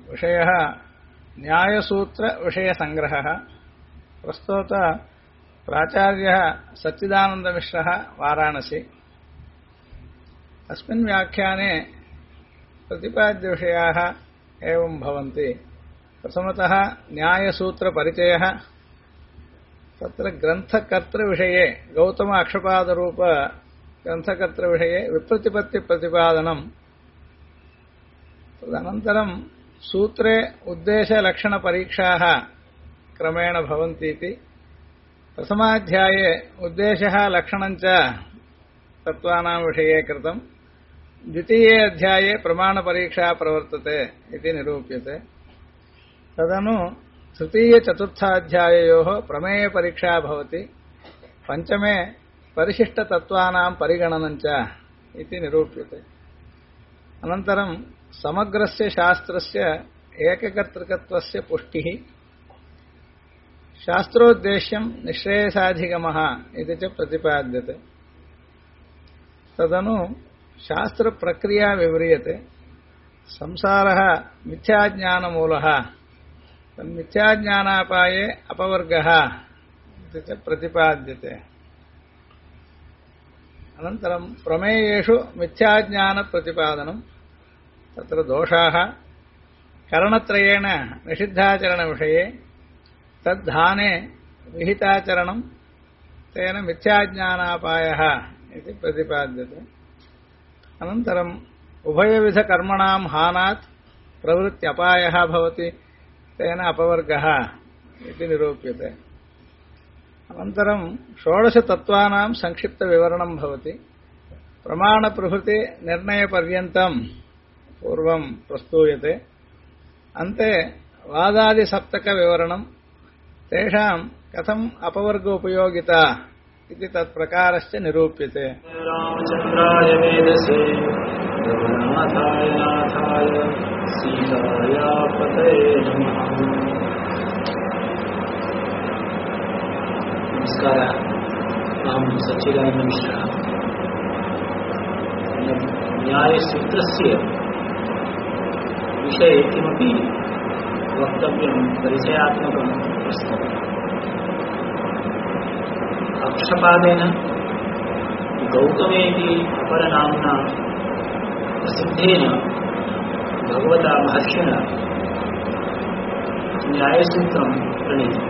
विषयः न्यायसूत्रविषयसङ्ग्रहः। प्रस्तुत प्राचार्यः सच्चिदानन्दमिश्रः वाराणसी। अस्मिन् व्याख्याने प्रतिपाद्यविषयाः एवं भवन्ति। प्रथमतः न्यायसूत्रपरिचयः। तत्र ग्रन्थकर्तृविषये गौतम अक्षपादरूप ग्रन्थकर्तृविषये विप्रतिपत्तिप्रतिपादनम्। तदनन्तरं सूत्रे उद्देशलक्षणपरीक्षाः क्रमेण भवन्तीति। प्रथमाध्याये उद्देशः लक्षणञ्च तत्त्वानां विषये कृतम्। द्वितीये अध्याये प्रमाणपरीक्षा प्रवर्तते इति निरूप्यते। तदनु तृतीयचतुर्थाध्याययोः प्रमेयपरीक्षा भवति। पञ्चमे परिशिष्टतत्त्वानां परिगणनञ्च इति निरूप्यते। अनन्तरं समग्रस्य शास्त्रस्य एककर्तृकत्वस्य पुष्टिः, शास्त्रोद्देश्यं निःश्रेयसाधिगमः इति च प्रतिपाद्यते। तदनु शास्त्रप्रक्रिया विव्रियते। संसारः मिथ्याज्ञानमूलः, तन्मिथ्याज्ञानापाये अपवर्गः इति च प्रतिपाद्यते। अनन्तरं प्रमेयेषु मिथ्याज्ञानप्रतिपादनं। तत्र दोषाः करणत्रयेण निषिद्धाचरणविषये तद्धाने विहिताचरणं तेन मिथ्याज्ञानापायः इति प्रतिपाद्यते। अनन्तरम् उभयविधकर्मणां हानात् प्रवृत्त्यपायः भवति, तेन अपवर्गः इति निरूप्यते। अनन्तरं षोडशतत्त्वानां संक्षिप्तविवरणं भवति। प्रमाणप्रभृति निर्णयपर्यन्तं पूर्वं प्रस्तूयते। अन्ते वादादिसप्तकविवरणं, तेषां कथम् अपवर्गोपयोगिता इति तत्प्रकारश्च निरूप्यते। रामचन्द्राय वेदसे रघुनाथाय नाथाय सीताया पतये नमः। नमस्कारः। अहं सच्चिदानन्दमिश्रः। न्यायसूत्रस्य विषये किमपि वक्तव्यं परिचयात्मकं प्रस्तुतम्। अक्षपादेन गौतमेति अपरनाम्ना प्रसिद्धेन भगवता महर्षिणा न्यायसूत्रं प्रणीतम्।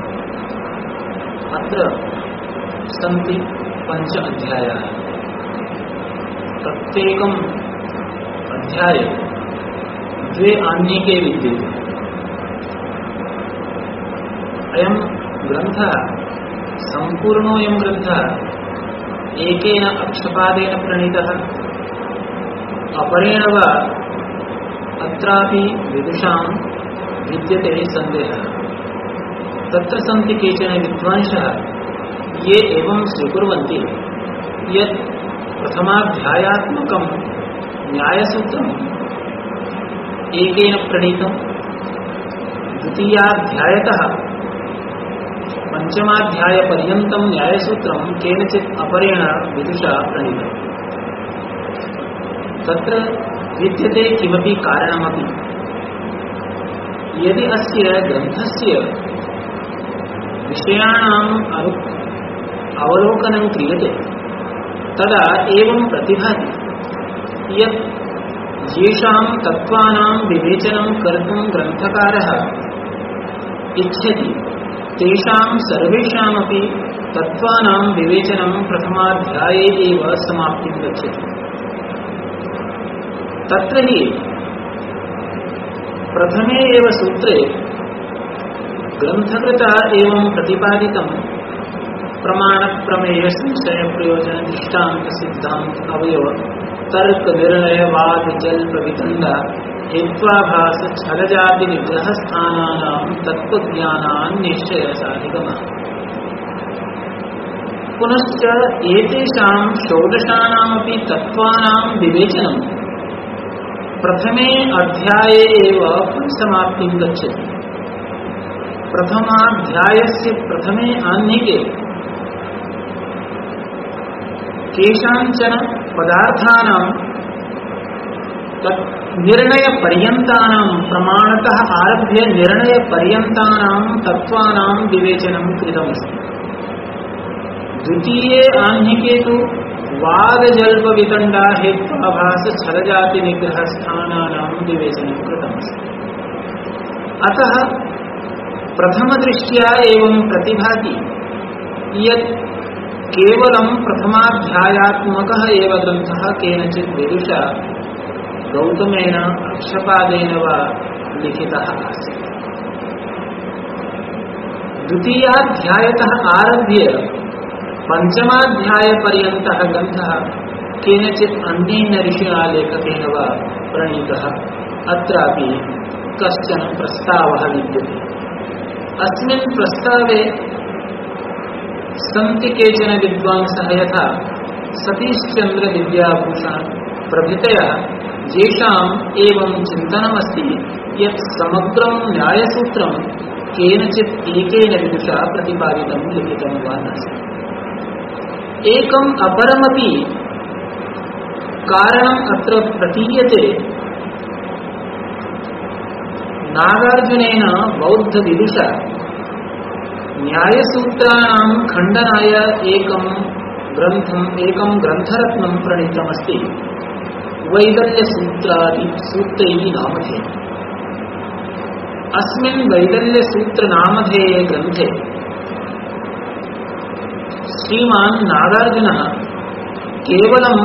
अत्र सन्ति 5 अध्यायाः। प्रत्येकम् अध्याये 2 आह्निके विद्यते। अयं ग्रन्थः सम्पूर्णोऽयं ग्रन्थः एकेन अक्षपादेन प्रणीतः। अपरेण वा अत्रापि विदुषां विद्यते सन्देहः। तत्र सन्ति केचन विद्वांसः ये एवं स्वीकुर्वन्ति यत् प्रथमाध्यायात्मकं न्यायसूत्रम् एकेन प्रणीतं, द्वितीयाध्यायतः पञ्चमाध्यायपर्यन्तं न्यायसूत्रं केनचित् अपरेण विदुषा प्रणीतम्। तत्र विद्यते किमपि कारणमपि। यदि अस्य ग्रन्थस्य विषयाणाम् अवलोकनं क्रियते तदा एवं प्रतिभाति यत् येषां तत्त्वानां विवेचनं कर्तुं ग्रन्थकारः इच्छति तेषां सर्वेषामपि तत्त्वानां विवेचनं प्रथमाध्याये एव समाप्तिं गच्छति। तत्र हि प्रथमे एव सूत्रे ग्रन्थकृता एवं प्रतिपादितं प्रमाणप्रमेय संशय प्रयोजन दृष्टान्त सिद्धान्त अवयव तर्क निर्णय वाद जल्प वितंड हेत्वाभास छलजाति निग्रह स्थानानां तत्त्वज्ञानान् निश्चय साधिगमः। पुनश्च एतेषां षोडशानामपि तत्त्वानां विवेचनं प्रथमे अध्याये एव समाप्तिं गच्छति। प्रथमाध्यायस्य प्रथमे आह्निके केषाञ्चन पदार्थानां निर्णय पर्यन्तानां प्रमाणतः आरभ्य निर्णय पर्यन्तानां तत्त्वानां विवेचनं कृतमस्ति। द्वितीये आह्निके तु वादजल्प वितण्डा हेत्वाभास छलजाति निग्रह स्थानानां विवेचनं कृतमस्ति। अतः प्रथमदृष्ट्या एवं प्रतिभाति यत् केवलं प्रथमाध्यायात्मकः एव ग्रन्थः केनचित् विदुषा गौतमेन अक्षपादेन वा लिखितः आसीत्। द्वितीयाध्यायतः आरभ्य पञ्चमाध्यायपर्यन्तः ग्रन्थः केनचित् अन्येन ऋषिणा लेखकेन वा प्रणीतः। अत्रापि कश्चन प्रस्तावः विद्यते। अस्मिन् प्रस्तावे सन्ति केचन विद्वांसः यथा सतीशचन्द्र विद्याभूषण प्रभृतयः, येषाम् एवं चिन्तनमस्ति यत् समग्रं न्यायसूत्रं केनचित् एकेन विदुषा प्रतिपादितं लिखितं वा नास्ति। एकम् अपरमपि कारणम् अत्र प्रतीयते। नागार्जुनेन बौद्धविदुषा न्यायसूत्राणां खण्डनाय एकं ग्रन्थरत्नं प्रणीतमस्ति, वैदल्यसूत्रैः नामधेय। अस्मिन् वैदल्यसूत्रनामधेये ग्रन्थे श्रीमान् नागार्जुनः केवलं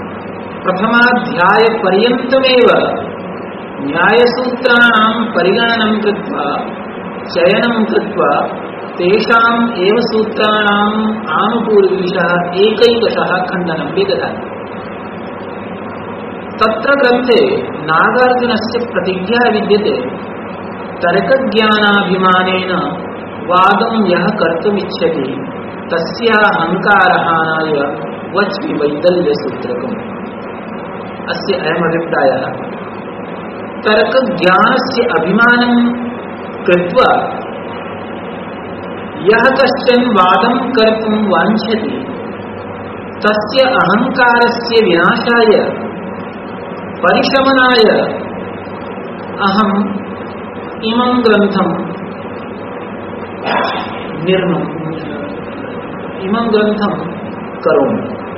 प्रथमाध्यायपर्यन्तमेव न्यायसूत्राणां परिगणनं कृत्वा चयनं कृत्वा तेषाम् एव सूत्राणाम् आनुपूर्विकः एकैकशः खण्डनं विदधाति। तत्र ग्रन्थे नागार्जुनस्य प्रतिज्ञा विद्यते, तर्कज्ञानाभिमानेन वादं यः कर्तुमिच्छति तस्याहङ्कारहानाय वच्मि वैदल्यसूत्रकम्। अस्य अयमभिप्रायः, तर्कज्ञानस्य अभिमानं कृत्वा यः कश्चन वादं कर्तुं वाञ्छति तस्य अहङ्कारस्य विनाशाय परिशमनाय अहम् इमं ग्रन्थं करोमि।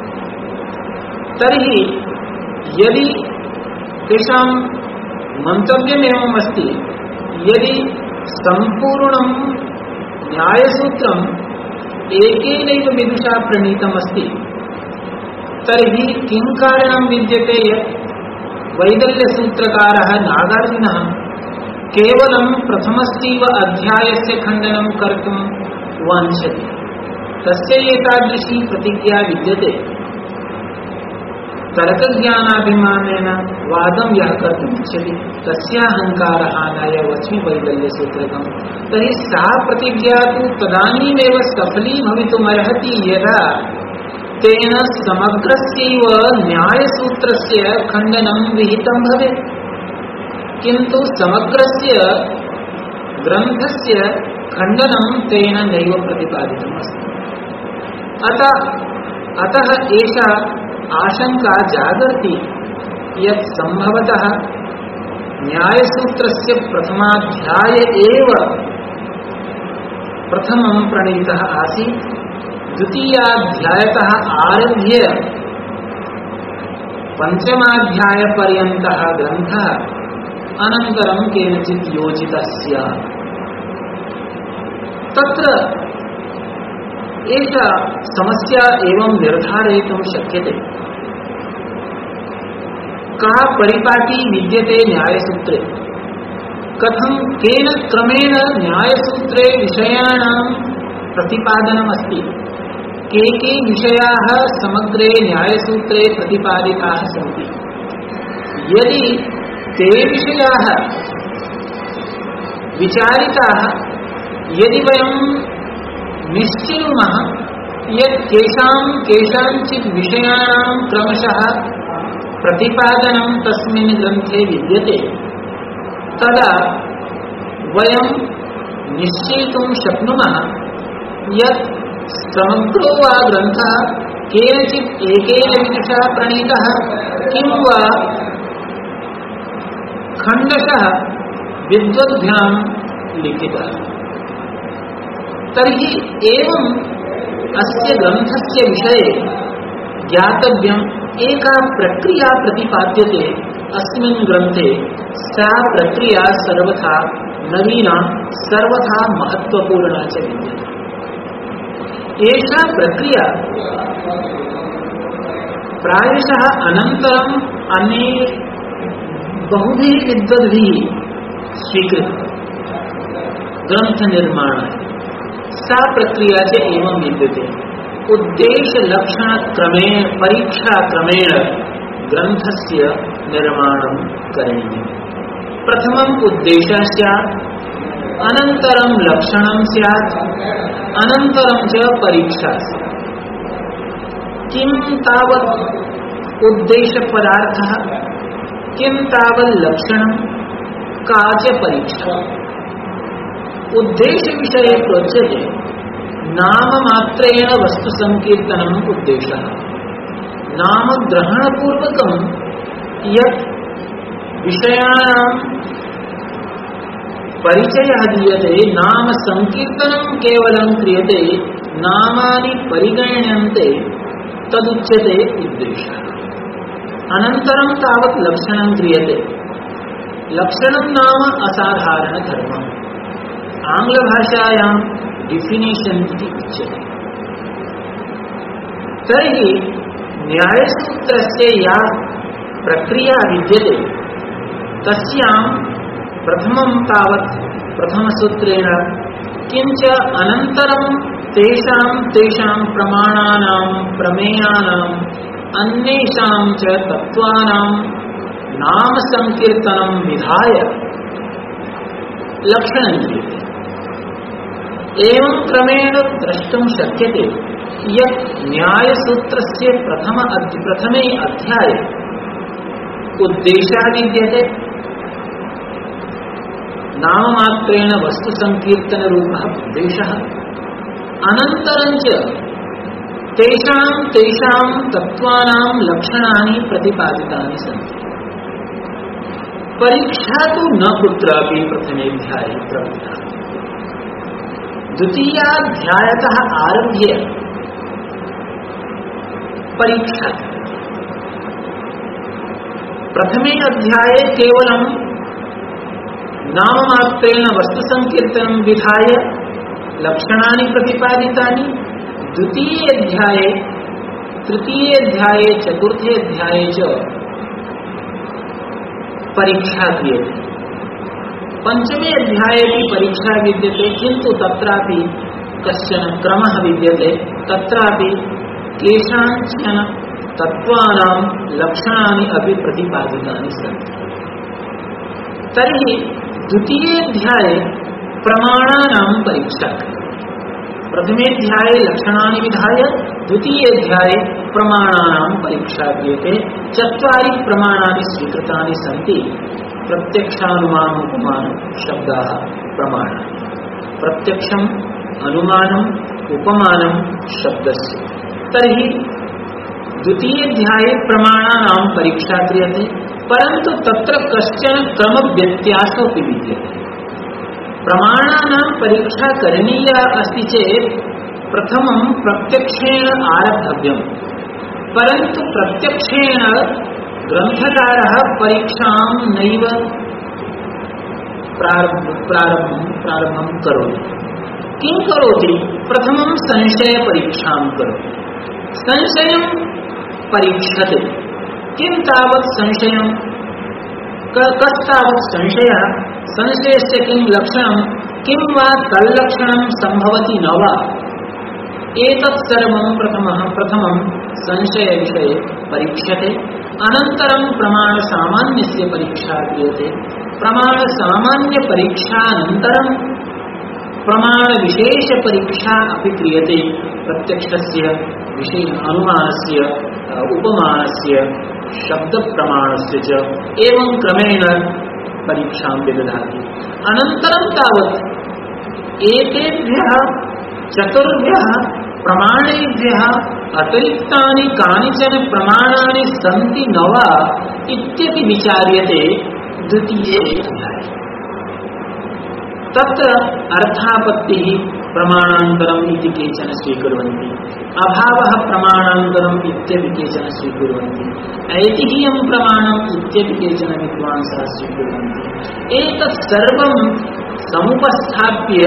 तर्हि यदि तेषां मन्तव्यमेवम् अस्ति, यदि सम्पूर्णं न्यायसूत्रम् एकेनैव विदुषा प्रणीतमस्ति, तर्हि किं कारणं विद्यते यत् वैदल्यसूत्रकारः नागार्जुनः केवलं प्रथमस्यैव अध्यायस्य खण्डनं कर्तुं वाञ्छति? तस्य एतादृशी प्रतिज्ञा विद्यते। तर्कज्ञानाभिमानेन वादं यः कर्तुमिच्छति तस्याहङ्कारहानाय वच्मि वैदल्यसूत्रकम्। तर्हि सा प्रतिज्ञा तु तदानीमेव सफली भवितुमर्हति यदा तेन समग्रस्यैव न्यायसूत्रस्य खण्डनं विहितं भवेत्। किन्तु समग्रस्य ग्रन्थस्य खण्डनं तेन नैव प्रतिपादितमस्ति। अतः एषा आशंका जागर्ति यत् संभवतः न्यायसूत्रस्य प्रथमाध्याये एव प्रथमं प्रणीतः आसीत्। द्वितीयाध्यायतः आरभ्य पञ्चमाध्यायपर्यन्तः ग्रन्थः अनन्तरं केनचित् योजितः स्यात्। तत्र एषा समस्या एवं निर्धारयितुं शक्यते, कः परिपाटी विद्यते न्यायसूत्रे, कथं केन क्रमेण न्यायसूत्रे विषयाणां प्रतिपादनमस्ति, के विषयाः समग्रे न्यायसूत्रे प्रतिपादिताः सन्ति। यदि ते विषयाः विचारिताः, यदि वयं निश्चिनुमः यत् केषाञ्चित् विषयाणां क्रमशः प्रतिपादनं तस्मिन् ग्रन्थे विद्यते, तदा वयं निश्चयितुं शक्नुमः यत् समग्रो वा ग्रन्थः केनचित् एकेन विदुषा प्रणीतः, किं वा खंडशः विद्वद्भ्यां लिखितः। तर्हि एवं अस्य ग्रंथस्य विषये ज्ञातव्यम्। एका प्रक्रिया प्रतिपाद्यते अस्मिन् ग्रन्थे। सा प्रक्रिया सर्वथा नवीना, सर्वथा महत्वपूर्णा च विद्यते। एषा प्रक्रिया प्रायशः अनन्तरम् अन्ये बहुभिः विद्वद्भिः स्वीकृता ग्रन्थनिर्माणाय। सा प्रक्रिया च एवं विद्यते। उद्देश्य लक्षण क्रमेण, परीक्षा क्रमेण ग्रन्थस्य निर्माणं करणीयम्। प्रथमम् उद्देशः स्यात्, अनन्तरं लक्षणं स्यात्, अनन्तरं च परीक्षा स्यात्। किं तावत् उद्देशपदार्थः, किं तावत् लक्षणं, का च परीक्षा। उद्देश्य विषये प्रोच्यते नाम मात्रेण वस्तु संकीर्तनम् उद्देशः। नाम ग्रहणपूर्वकं यत् विषयाणां परिचयः दीयते, नाम संकीर्तनं केवलं क्रियते, नामानि परिगण्यन्ते, तदुच्यते उद्देशः। अनन्तरं तावत् लक्षणं क्रियते। लक्षणं नाम असाधारणधर्मम्। आङ्ग्लभाषायां डिफिनिशन् इति उच्यते। तर्हि न्यायसूत्रस्य या प्रक्रिया विद्यते तस्यां प्रथमं तावत् प्रथमसूत्रेण, किञ्च अनन्तरं तेषां प्रमाणानां, प्रमेयानाम्, अन्येषां च तत्त्वानां नाम संकीर्तनं विधाय लक्षणं क्रियते। एवं क्रमेण द्रष्टुं शक्यते यत् न्यायसूत्रस्य प्रथमे अध्याये उद्देशः विद्यते, नाममात्रेण वस्तुसंकीर्तनरूपः उद्देशः, अनन्तरं च तेषां तत्त्वानां लक्षणानि प्रतिपादितानि सन्ति। परीक्षा तु न कुत्रापि प्रथमेऽध्याये प्रवृत्ता। द्वितीयाध्यायतः आरभ्य परीक्षा। प्रथमे अध्याये केवलं नाममात्रेण वस्तुसंकीर्तनं विधाय लक्षणानि प्रतिपादितानि। द्वितीये अध्याये, तृतीये अध्याये, चतुर्थे अध्याये च परीक्षा क्रियते। पंचमे अध्याये परीक्षा विद्यते, किन्तु तत्रापि कश्चन क्रमः विद्यते। तत्रापि केषाञ्चन तत्त्वानां लक्षणानि अपि प्रतिपादितानि सन्ति। तर्हि द्वितीये अध्याये प्रमाणानां परीक्षा क्रियते। प्रथमेऽध्याये लक्षणानि विधाय, द्वितीये अध्याये प्रमाणानां परीक्षा क्रियते। 4 प्रमाणानि स्वीकृतानि सन्ति। प्रत्यक्षानुमान उपमान शब्दाः प्रमाणानि। प्रत्यक्षम्, अनुमानम्, उपमानं शब्दस्य। तर्हि द्वितीयाध्याये प्रमाणानां परीक्षा क्रियते, परन्तु तत्र कश्चन क्रमव्यत्यासोऽपि विद्यते। प्रमाणानां परीक्षा करणीया अस्ति चेत् प्रथमं प्रत्यक्षेण आरब्धव्यम्। परन्तु प्रत्यक्षेण ग्रन्थकारः परीक्षां नैव प्रारम्भं करोति। किं करोति? प्रथमं संशयपरीक्षां करोति। संशयं परीक्षते। किं तावत् संशयं? कस्तावत् संशयः? संशयस्य किं लक्षणं? किं वा तल्लक्षणं सम्भवति न वा? एतत् सर्वं प्रथमं संशयविषये परीक्ष्यते। अनन्तरं प्रमाणसामान्यस्य परीक्षा क्रियते। प्रमाणसामान्यपरीक्षानन्तरं प्रमाणविशेषपरीक्षा अपि क्रियते। प्रत्यक्षस्य, अनुमानस्य, उपमानस्य, शब्दप्रमाणस्य च एवं क्रमेण परीक्षां विदधाति। अनन्तरं तावत् एतेभ्यः 4 प्रमाणेभ्यः अतिरिक्तानि कानिचन प्रमाणानि सन्ति न वा इत्यपि विचार्यते। द्वितीये अध्याये तत्र अर्थापत्तिः प्रमाणान्तरम् इति केचन स्वीकुर्वन्ति, अभावः प्रमाणान्तरम् इत्यपि केचन स्वीकुर्वन्ति, ऐतिह्यं प्रमाणम् इत्यपि केचन विद्वांसः स्वीकुर्वन्ति। एतत् सर्वं समुपस्थाप्य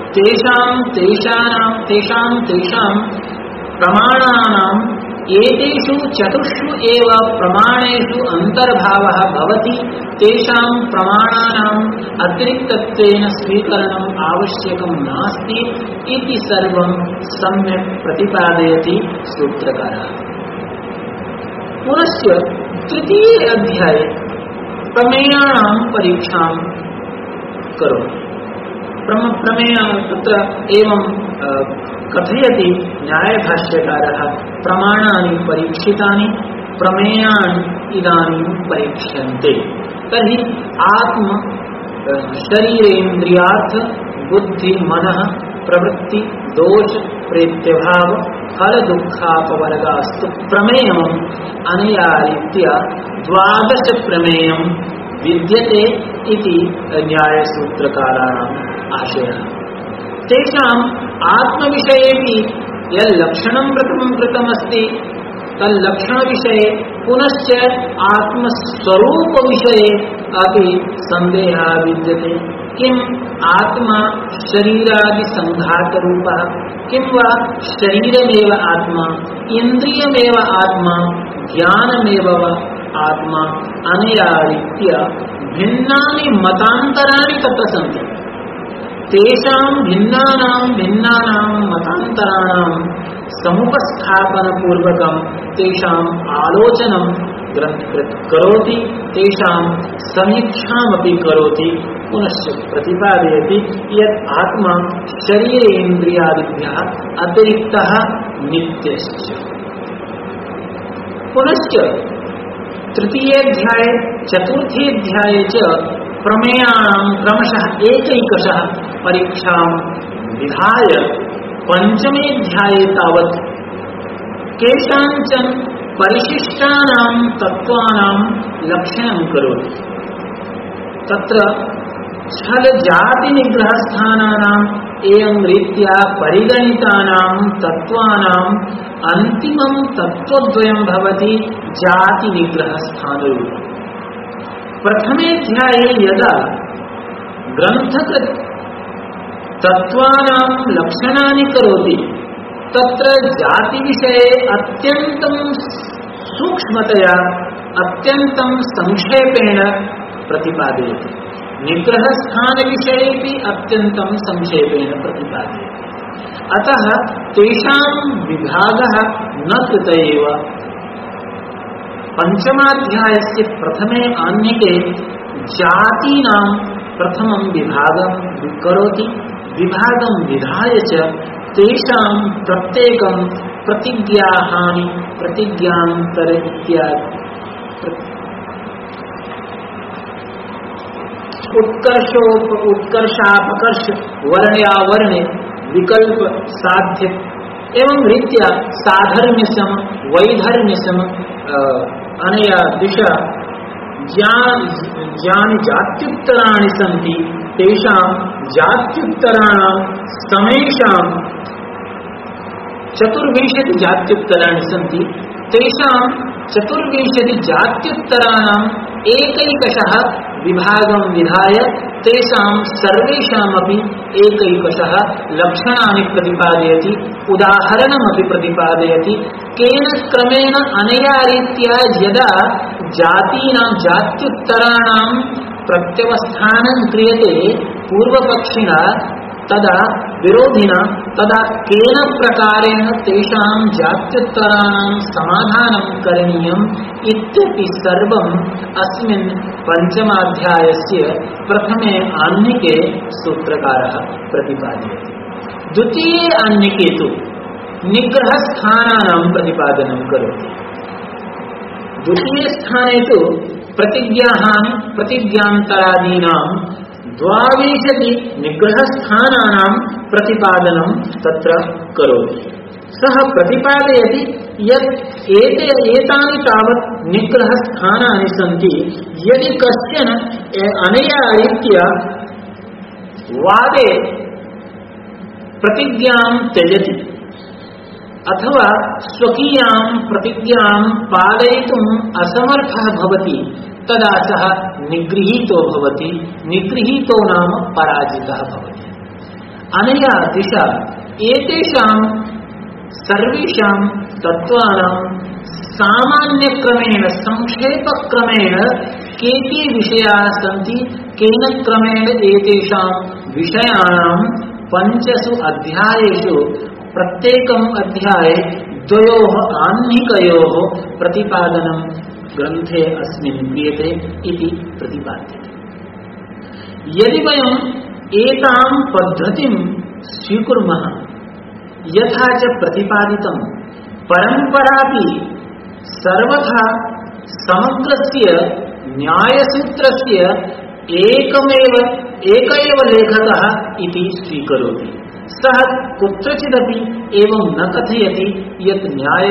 तेषां प्रमाणानाम् एतेषु चतुर्षु एव प्रमाणेषु अन्तर्भावः भवति, तेषां प्रमाणानाम् अतिरिक्तत्वेन स्वीकरणम् आवश्यकं नास्ति इति सर्वं सम्यक् प्रतिपादयति सूत्रकारः। पुनश्च तृतीये अध्याये प्रमेयाणां परीक्षां करोति। प्रमेय तत्र एवं कथयति न्यायभाष्यकारः, प्रमाणानि परीक्षितानि, प्रमेयान् इदानीं परीक्ष्यन्ते। तर्हि आत्म शरीरेन्द्रियार्थ बुद्धि मनः प्रवृत्ति दोष प्रेत्यभाव फल दुःखापवर्गास्तु प्रमेयम् अनया रीत्या 12 प्रमेयं विद्यते इति न्यायसूत्रकाराणाम् आशयः। तेषाम् आत्मविषयेपि यल्लक्षणं प्रथमं कृतमस्ति तल्लक्षणविषये पुनश्च आत्मस्वरूपविषये अपि सन्देहः विद्यते। किम् आत्मा शरीरादिसङ्घातरूपः, किं वा शरीरमेव आत्मा, इन्द्रियमेव आत्मा, ज्ञानमेव आत्मा, अनया रीत्या भिन्नानि मतान्तराणि तत्र सन्ति। तेषां भिन्नानां मतान्तराणां समुपस्थापनपूर्वकं तेषाम् आलोचनं ग्रन्थकृत् करोति, तेषां समीक्षामपि करोति, पुनश्च प्रतिपादयति यत् आत्मा शरीरेन्द्रियादिभ्यः अतिरिक्तः नित्यश्च। पुनश्च तृतीयेऽध्याये चतुर्थेऽध्याये च प्रमेयाणां क्रमशः एकैकशः परीक्षां विधाय पञ्चमेऽध्याये तावत् केषाञ्चन परिशिष्टानां तत्त्वानां लक्षणं करोति। तत्र छल जाति निग्रहस्थानानाम् एवं रीत्या परिगणितानां तत्त्वानाम् अन्तिमं तत्त्वद्वयं भवति जाति निग्रहस्थानरूपम्। प्रथमेऽध्याये यदा ग्रन्थकृत् तत्त्वानां लक्षणानि करोति तत्र जातिविषये अत्यन्तं सूक्ष्मतया अत्यन्तं संक्षेपेण प्रतिपादयति, निग्रहस्थानविषयेपि अत्यन्तं संक्षेपेण प्रतिपादयति। अतः तेषां विभागः न कृत एव। पञ्चमाध्यायस्य प्रथमे आह्निके जातीनां प्रथमं विभागं करोति, विभागं विधाय च तेषां प्रत्येकं प्रतिज्ञाहानि प्रतिज्ञान्तर इत्यादि उत्कर्षापकर्ष वर्ण्यावर्णे विकल्प साध्य एवं रीत्या साधर्म्य सम वैधर्म्य सम अनया दिशा ज्ञानि जात्युत्तराणि सन्ति, तेषां जात्युत्तराणां समेषां 24 जात्युत्तराणि सन्ति, तेषां 24 जात्युत्तराणाम् एकैकशः विभागं विधाय तेषां सर्वेषामपि एकैकशः लक्षणानि प्रतिपादयति, उदाहरणमपि प्रतिपादयति। केन क्रमेण अनया रीत्या यदा जातीनां जात्युत्तराणां प्रत्यवस्थानं क्रियते पूर्वपक्षिणा तदा विरोधिना, तदा केन प्रकारेण तेषां जात्युत्तराणां समाधानं करणीयम् इत्यपि सर्वम् अस्मिन् पञ्चमाध्यायस्य प्रथमे आह्निके सूत्रकारः प्रतिपादयति। द्वितीये आह्निके तु निग्रहस्थानानां प्रतिपादनं करोति। द्वितीये स्थाने तु प्रतिज्ञाहानि प्रतिज्ञान्तरादीनां द्वाविंशति निग्रहस्थानानां प्रतिपादनं तत्र करोति। सः प्रतिपादयति यत् एतानि तावत् निग्रहस्थानानि सन्ति। यदि कश्चन अनया रीत्या वादे प्रतिज्ञां त्यजति अथवा स्वकीयां प्रतिज्ञां पालयितुम् असमर्थः भवति तदा सः निगृहीतो भवति। निगृहीतो नाम पराजितः भवति। अनया दिशा एतेषां सर्वेषां तत्त्वानां सामान्यक्रमेण संक्षेपक्रमेण के विषयाः सन्ति, केन क्रमेण एतेषां विषयाणां 5 अध्यायेषु प्रत्येकम् अध्याये 2 आह्निकयोः प्रतिपादनं ग्रन्थे अस्मिन् क्रियते इति प्रतिपाद्यते। यदि वयम् एतां पद्धतिं स्वीकुर्मः यथा च प्रतिपादितं, परम्परापि सर्वथा समग्रस्य न्यायसूत्रस्य एक एव लेखकः इति स्वीकरोति। सः कुत्रचिदपि एवं न कथयति यत्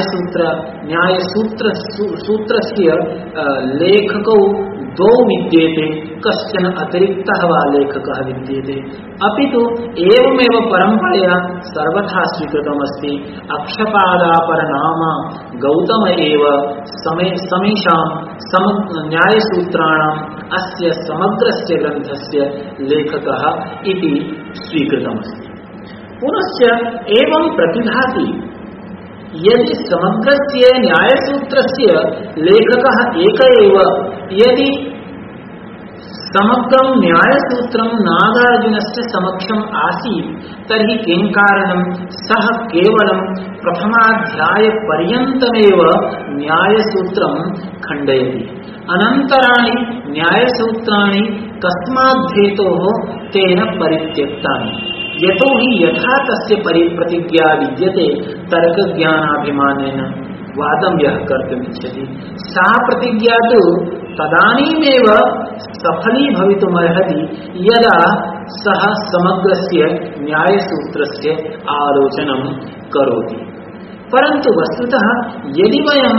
न्यायसूत्रस्य लेखकौ 2 विद्येते, कश्चन अतिरिक्तः वा लेखकः विद्येते। अपि तु एवमेव परम्परया सर्वथा स्वीकृतमस्ति। अक्षपादापरनाम गौतम एव समेषां न्यायसूत्राणाम् अस्य समग्रस्य ग्रन्थस्य लेखकः इति स्वीकृतमस्ति। पुनश्च एवं प्रतिभाति यदि समग्रस्य न्यायसूत्रस्य लेखकः एक एव, यदि समग्रं न्यायसूत्रं नागार्जुनस्य समक्षम् आसीत् तर्हि किं कारणं सः केवलं प्रथमाध्यायपर्यन्तमेव न्यायसूत्रं खण्डयति, अनन्तराणि न्यायसूत्राणि कस्माद्धेतोः तेन परित्यक्तानि। यतोहि यथा तस्य प्रतिज्ञा विद्यते तर्कज्ञानाभिमानेन वादं यः कर्तुमिच्छति सा प्रतिज्ञा तु तदानीमेव सफली भवितुमर्हति यदा सः समग्रस्य न्यायसूत्रस्य आलोचनं करोति। परन्तु वस्तुतः यदि वयं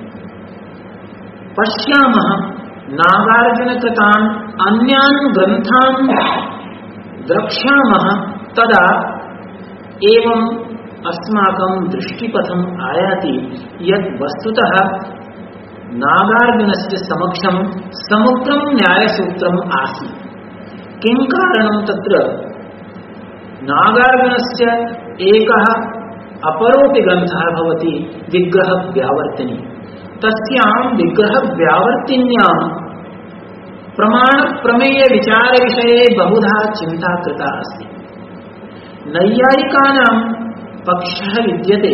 पश्यामः नागार्जुनकृतान् अन्यान् ग्रन्थान् द्रक्ष्यामः तदा एवं अस्माकं दृष्टिपथम् आयाति यत् वस्तुतः नागार्जुनस्य समक्षं समग्रं न्यायसूत्रम् आसीत्। किं कारणं तत्र नागार्जुनस्य एकः अपरोपि ग्रन्थः भवति विग्रहव्यावर्तिनी। तस्यां विग्रहव्यावर्तिन्यां प्रमाणप्रमेय विचारविषये बहुधा चिन्ता कृता अस्ति। नैयायिकानां पक्षः विद्यते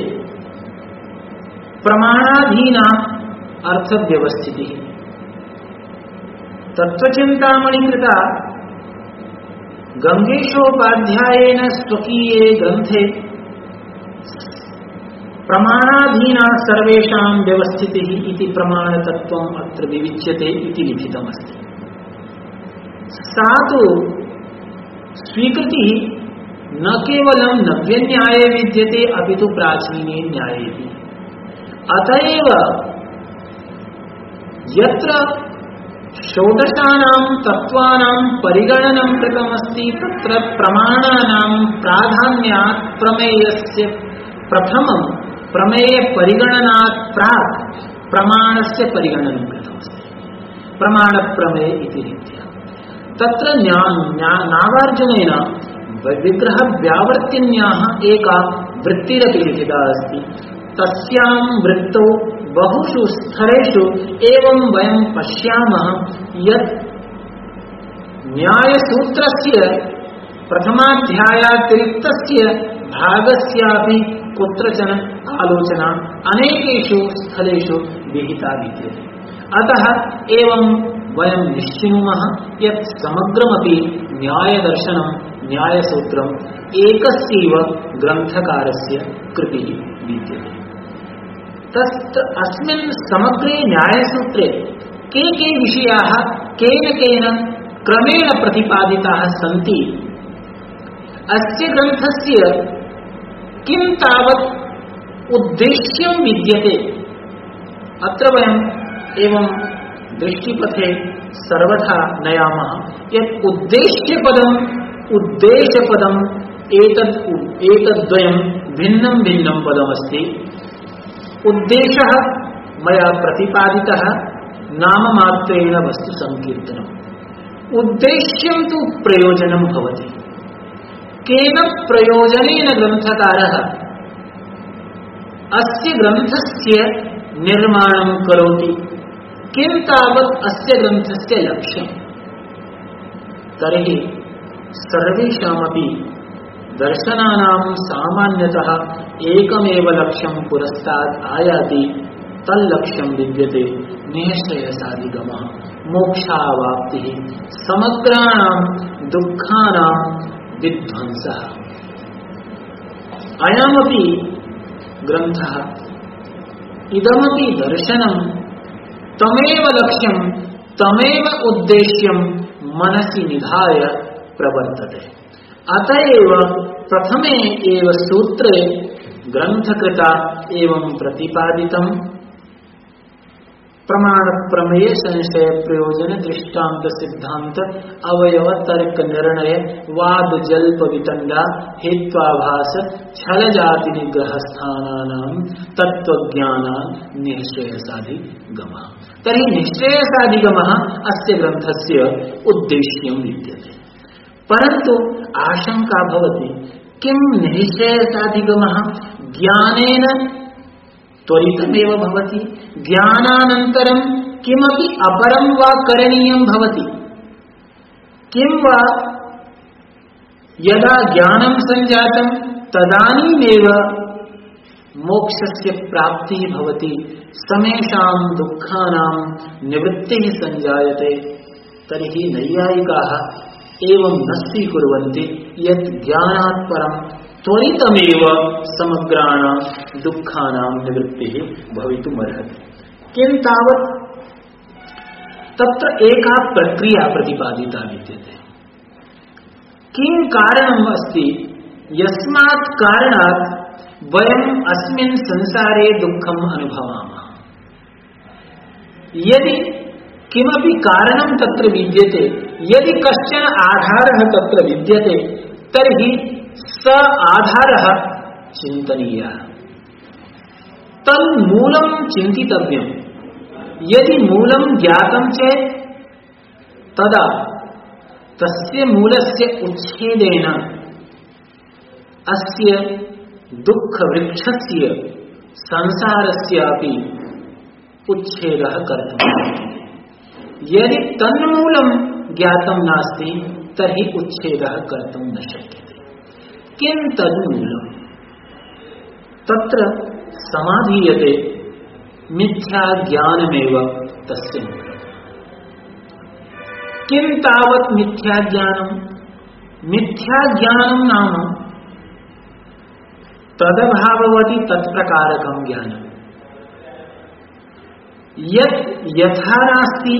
प्रमाणाधीना अर्थव्यवस्थितिः। तत्त्वचिन्तामणि कृता गंगेशोपाध्यायेन स्वकीये ग्रन्थे प्रमाणाधीना सर्वेषां व्यवस्थितिः इति प्रमाणतत्त्वम् अत्र विविच्यते इति लिखितमस्ति। सा तु स्वीकृतिः न केवलं नव्यन्याये विद्यते अपि तु प्राचीने न्यायेपि। अतएव यत्र षोडशानां तत्त्वानां परिगणनं कृतमस्ति तत्र प्रमाणानां प्राधान्यात् प्रमेयस्य प्रथमं प्रमेय परिगणनात् प्राक् प्रमाणस्य परिगणनं कृतमस्ति, प्रमाणप्रमेय इति रीत्या। तत्र नागार्जुनेन विग्रहव्यावर्तिन्याः एका वृत्तिरपि लिखिता अस्ति। तस्यां वृत्तौ बहुषु स्थलेषु एवं वयं पश्यामः यत् न्यायसूत्रस्य प्रथमाध्यायातिरिक्तस्य भागस्यापि कुत्रचन आलोचना अनेकेषु स्थलेषु विहिता विद्यते। अतः एवं वयं निश्चिनुमः यत् समग्रमपि न्यायदर्शनं न्यायसूत्रम् एकस्यैव ग्रन्थकारस्य कृतिः विद्यते। अस्मिन् समग्रे न्यायसूत्रे के विषयाः केन क्रमेण प्रतिपादिताः सन्ति अस्य ग्रन्थस्य किं तावत् उद्देश्यं विद्यते। अत्र वयम् एवं दृष्टिपथे सर्वथा नयामः यत् उद्देश्यपदम् एतद्द्वयं भिन्नं भिन्नं पदमस्ति। उद्देशः मया प्रतिपादितः नाममात्रेण वस्तु संकीर्तनम्। उद्देश्यं तु प्रयोजनं भवति। केन प्रयोजनेन ग्रन्थकारः अस्य ग्रन्थस्य निर्माणं करोति, किं तावत् अस्य ग्रन्थस्य लक्ष्यम्। तर्हि सर्वेषामपि दर्शनानां सामान्यतः एकमेव लक्ष्यं पुरस्तात् आयाति, तल्लक्ष्यं विद्यते निःश्रेयसाधिगमः मोक्षावाप्तिः समग्राणां दुःखानां विध्वंसः। अयमपि ग्रन्थः इदमपि दर्शनं तमेव लक्ष्यं तमेव उद्देश्यं मनसि निधाय प्रवर्तते। अतएव प्रथमे एव सूत्रे ग्रन्थकृता एवं प्रतिपादितं प्रमाण प्रमेय संशय प्रयोजन दृष्टांत सिद्धांत अवयव तर्क निर्णय वाद जल्प वितंडा हेत्वाभास छल जाति निग्रह स्थानानां तत्वज्ञाना निःश्रेयसाधिगमः। तर्हि निःश्रेयसाधिगमः अस्य ग्रन्थस्य उद्देश्यं विद्यते। परन्तु आशंका भवति, किं निःश्रेयसाधिगमः ज्ञानेन त्वरितमेव भवति, ज्ञानानन्तरं किमपि अपरं वा करणीयं भवति, किं वा यदा ज्ञानं सञ्जातं तदानीमेव मोक्षस्य प्राप्तिः भवति, समेषां दुःखानां निवृत्तिः सञ्जायते। तर्हि नैयायिकाः एवं न स्वीकुर्वन्ति यत् ज्ञानात् परं त्वरितमेव समग्राणां दुःखानां निवृत्तिः भवितुमर्हति। किं तावत् तत्र एका प्रक्रिया प्रतिपादिता विद्यते। किं कारणम् अस्ति यस्मात् कारणात् वयम् अस्मिन् संसारे दुःखम् अनुभवामः। यदि किमपि कारणं तत्र विद्यते, यदि कश्चन आधारः तत्र विद्यते, तर्हि स आधारः चिन्तनीयः, तन्मूलं चिन्तितव्यं। यदि मूलं ज्ञातं चेत् तदा तस्य मूलस्य उच्छेदेन अस्य दुःखवृक्षस्य संसारस्यापि उच्छेदः कर्तव्यः। यदि तन्मूलं ज्ञातं नास्ति तर्हि उच्छेदः कर्तुं न शक्यते। किं तन्मूलम्? तत्र समाधीयते मिथ्या ज्ञानमेव तस्य मूलम्। किं तावत् मिथ्या ज्ञानं? मिथ्या ज्ञानं नाम तदभाववति तत्प्रकारकं ज्ञानं। यत् यथा नास्ति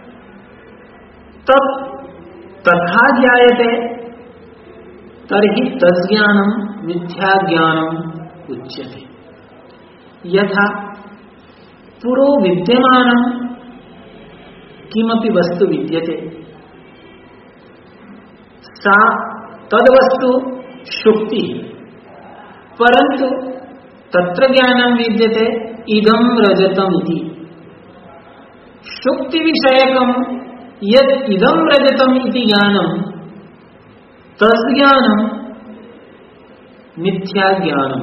तत् तथा ज्ञायते, तर्हि तज्ज्ञानं मिथ्या ज्ञानम् उच्यते। यथा पुरो विद्यमानं किमपि वस्तु विद्यते, सा तद्वस्तु शुक्तिः, परन्तु तत्र ज्ञानं विद्यते इदं रजतमिति। शुक्तिविषयकं यत् इदं रजतम् इति ज्ञानं तज्ज्ञानं मिथ्या ज्ञानं।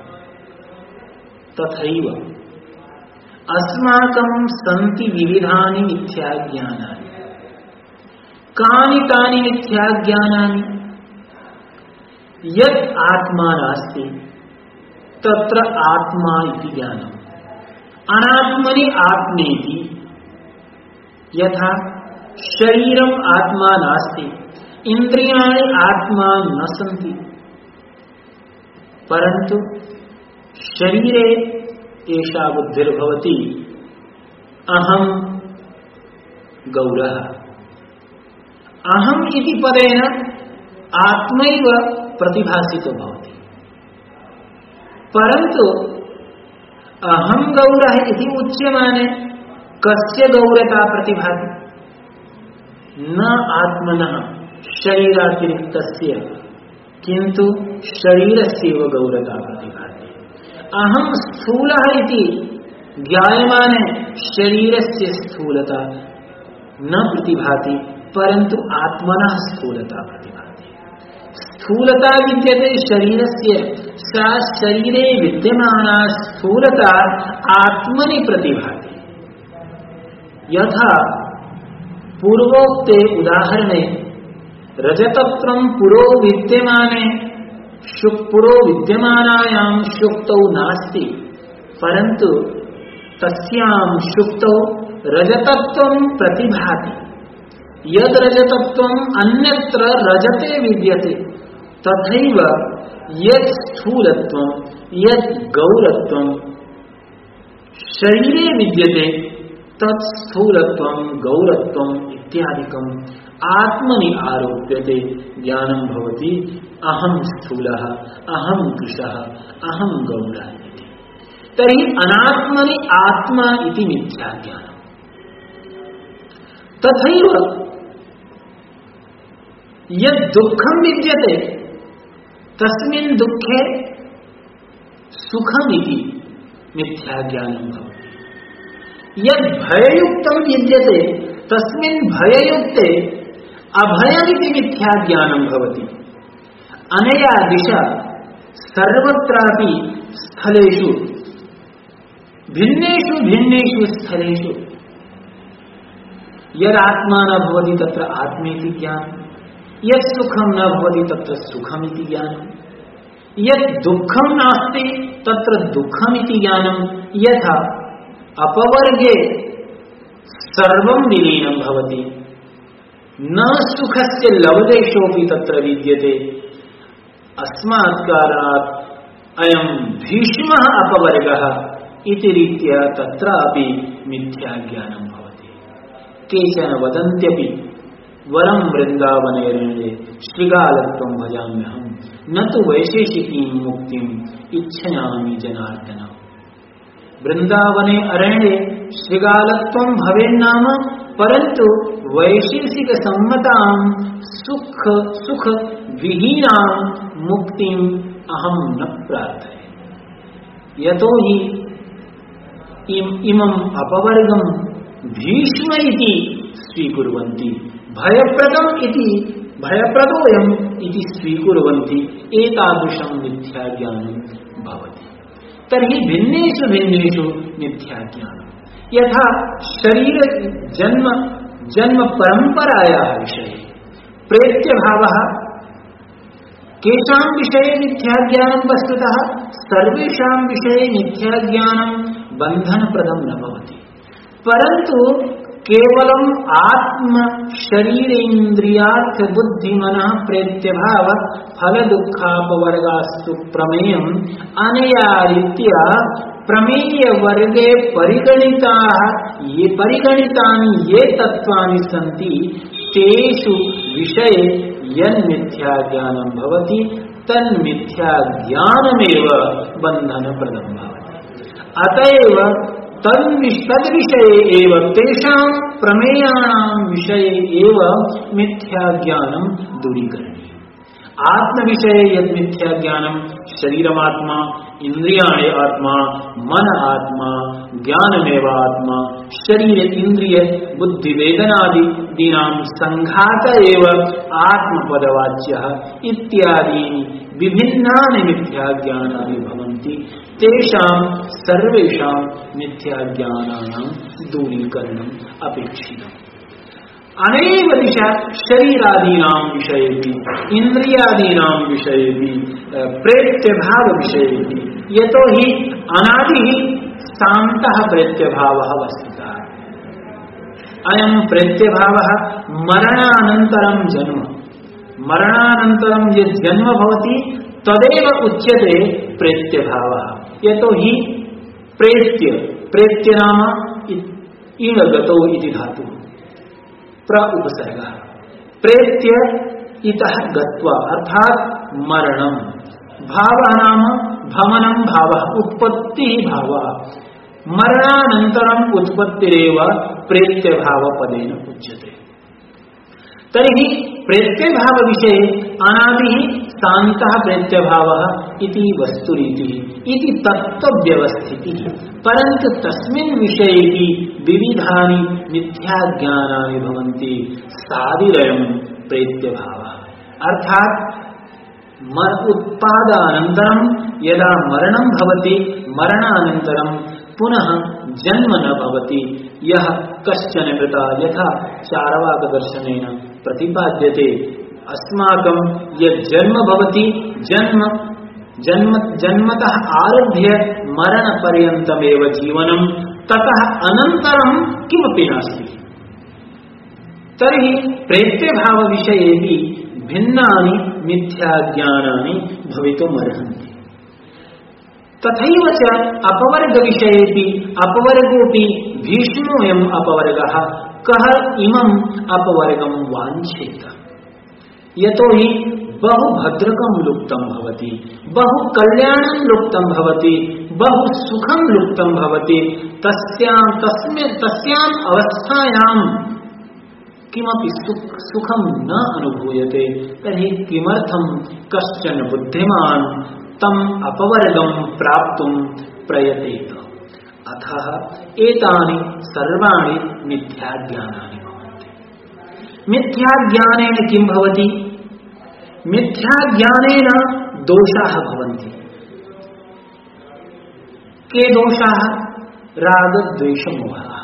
तथैव अस्माकं सन्ति विविधानि मिथ्या ज्ञानानि। कानि तानि मिथ्या ज्ञानानि? यत् आत्मा नास्ति तत्र आत्मा इति ज्ञानम्। अनात्मनि आत्मेति। यथा शरीरम् आत्मा नास्ति, इंद्रियाणि आत्मा न सन्ति, परन्तु शरीरे एषा बुद्धिर्भवति अहं गौरः, अहम इति पदेन आत्मैव प्रतिभासितो भवति, परन्तु अहम गौरः इति उच्यमाने कस्य गौरता प्रतिभाति? न आत्मनः शरीरातिरिक्तस्य, किन्तु शरीरस्यैव गौरता प्रतिभाति। अहम स्थूलः इति ज्ञायमाने शरीरस्य स्थूलता न प्रतिभाति, परन्तु आत्मनः स्थूलता प्रतिभाति। स्थूलता विद्यते शरीरस्य, सा शरीरे विद्यमाना स्थूलता आत्मनि प्रतिभाति। यथा पूर्वोक्ते उदाहरणे रजतत्वं पुरो विद्यमाने पुरो विद्यमानायां शुक्तौ नास्ति, परन्तु तस्यां शुक्तौ रजतत्वं प्रतिभाति। यद रजतत्वम् अन्यत्र रजते विद्यते, तथैव यद स्थूलत्वं यद गौरत्वं शरीरे विद्यते तत् स्थूलत्वं गौरत्वम् इत्यादिकम् आत्मनि आरोप्यते, ज्ञानं भवति अहं स्थूलः, अहं कृशः, अहं गौरः इति। तर्हि अनात्मनि आत्मा इति मिथ्या ज्ञानम्। तथैव यद् दुःखं विद्यते तस्मिन् दुःखे सुखमिति मिथ्या ज्ञानं भवति। यद् भययुक्तं विद्यते तस्मिन् भययुक्ते अभयमिति मिथ्या ज्ञानं भवति। अनया दिशा सर्वत्रापि स्थलेषु भिन्नेषु भिन्नेषु स्थलेषु यदात्मा न भवति तत्र आत्मेति ज्ञानं, यत् सुखं न भवति तत्र सुखमिति ज्ञानं, यत् दुःखं नास्ति तत्र दुःखमिति ज्ञानं। यथा अपवर्गे सर्वं विलीनं भवति, न सुखस्य लवलेशोऽपि तत्र विद्यते, अस्मात् कारणात् अयं भीष्मः अपवर्गः इति रीत्या तत्रापि मिथ्या ज्ञानं भवति। केचन वदन्त्यपि वरं वृन्दावने रणे श्रीगालत्वं भजाम्यहं, न तु वैशेषिकीं मुक्तिम् इच्छयामि जनार्दन। वृन्दावने अरण्ये श्रीगालत्वं भवेन्नाम, परन्तु वैशेषिक सम्मतां सुख विहीनां मुक्तिम् अहं न प्रार्थये। यतो हि इमम् अपवर्गं भीष्म इति स्वीकुर्वन्ति, भयप्रदम् इति भयप्रदोऽयम् इति स्वीकुर्वन्ति, एतादृशं मिथ्या ज्ञानं भवति। तर्हि भिन्नेषु भिन्नेषु मिथ्या ज्ञानं। यथा शरीर जन्म परंपरायाः विषये प्रेत्यभावः, केषां विषये मिथ्या ज्ञानं वस्तुतः सर्वेषां विषये मिथ्या ज्ञानं बन्धनप्रदं न भवति, परन्तु केवलम् आत्म शरीरेन्द्रियार्थ बुद्धिमनः प्रेत्यभाव फल दुःखापवर्गास्तु प्रमेयम्। अनया रीत्या प्रमेय वर्गे परिगणितानि ये तत्त्वानि सन्ति तेषु विषये यन्मिथ्या ज्ञानं भवति तन्मिथ्या ज्ञानमेव बन्धनप्रदं भवति। अतएव तद्विषये एव तेषां प्रमेयाणां विषये एव मिथ्या ज्ञानं दूरीकरणीयम्। आत्मविषये यद् मिथ्या ज्ञानं शरीरमात्मा, इंद्रियाणि आत्मा, मन आत्मा, ज्ञानमेव आत्मा, शरीर इंद्रिय बुद्धि वेदनादीनां संघात एव आत्मपदवाच्यः इत्यादीनि विभिन्नानि मिथ्या ज्ञानानि भवन्ति। तेषां सर्वेषां मिथ्या ज्ञानानां दूरीकरणम् अपेक्षितम्। अनेव दिशा शरीरादीनां विषयेपि इंद्रियादीनां विषयेपि प्रेत्यभाव विषयेपि, यतो हि अनादिः शान्तः प्रेत्यभावः वस्तुतः। अयं प्रेत्यभावः मरणानन्तरं जन्म, मरणानन्तरं यद् जन्म भवति तदेव उच्यते प्रेत्यभावः। यतो हि प्रेत्य नाम इणगतौ इति धातुः, प्र उपसर्गः। प्रेत्य इतः गत्वा अर्थात मरणम, भावः नाम भमनं भावः, उत्पत्ति भावः, मरणानन्तरम् उत्पत्तिरेव प्रेत्यभावपदेन उच्यते। तर्हि प्रेत्यभावविषये अनादिः शान्तः प्रेत्यभावः इति वस्तुरीतिः इति तत्त्वव्यवस्थितिः, परन्तु तस्मिन् विषये विविधानि मिथ्याज्ञानानि भवन्ति। सादिरयम् प्रेत्यभावः अर्थात् उत्पादानन्तरं यदा मरणं भवति, मरणानन्तरं पुनः जन्म न भवति। यह कश्चन मृता यथा चार्वाकदर्शनेन प्रतिपाद्यते, अस्माकं यत् जन्म भवति, जन्मतः आरभ्य मरणपर्यन्तमेव जीवनं, ततः अनन्तरं किमपि नास्ति। तर्हि प्रेत्यभावविषयेपि भिन्नानि मिथ्याज्ञानानि भवितुमर्हन्ति। तथैव च अपवर्गविषयेपि अपवर्गोऽपि भीष्मोऽयम् अपवर्गः, कः इमम् अपवर्गं वाञ्छेत। यतोहि बहु भद्रकं लुप्तं भवति, बहु कल्याणं लुप्तं भवति, बहु सुखं लुप्तं भवति, तस्याम् अवस्थायां किमपि सुखं न अनुभूयते। तर्हि किमर्थं कश्चन बुद्धिमान् तम् अपवर्गं प्राप्तुं प्रयतेत। अतः एतानि सर्वाणि मिथ्याज्ञानानि भवन्ति। मिथ्याज्ञानेन किं भवति? मिथ्याज्ञानेन दोषाः भवन्ति। के दोषाः? रागद्वेषमोहः।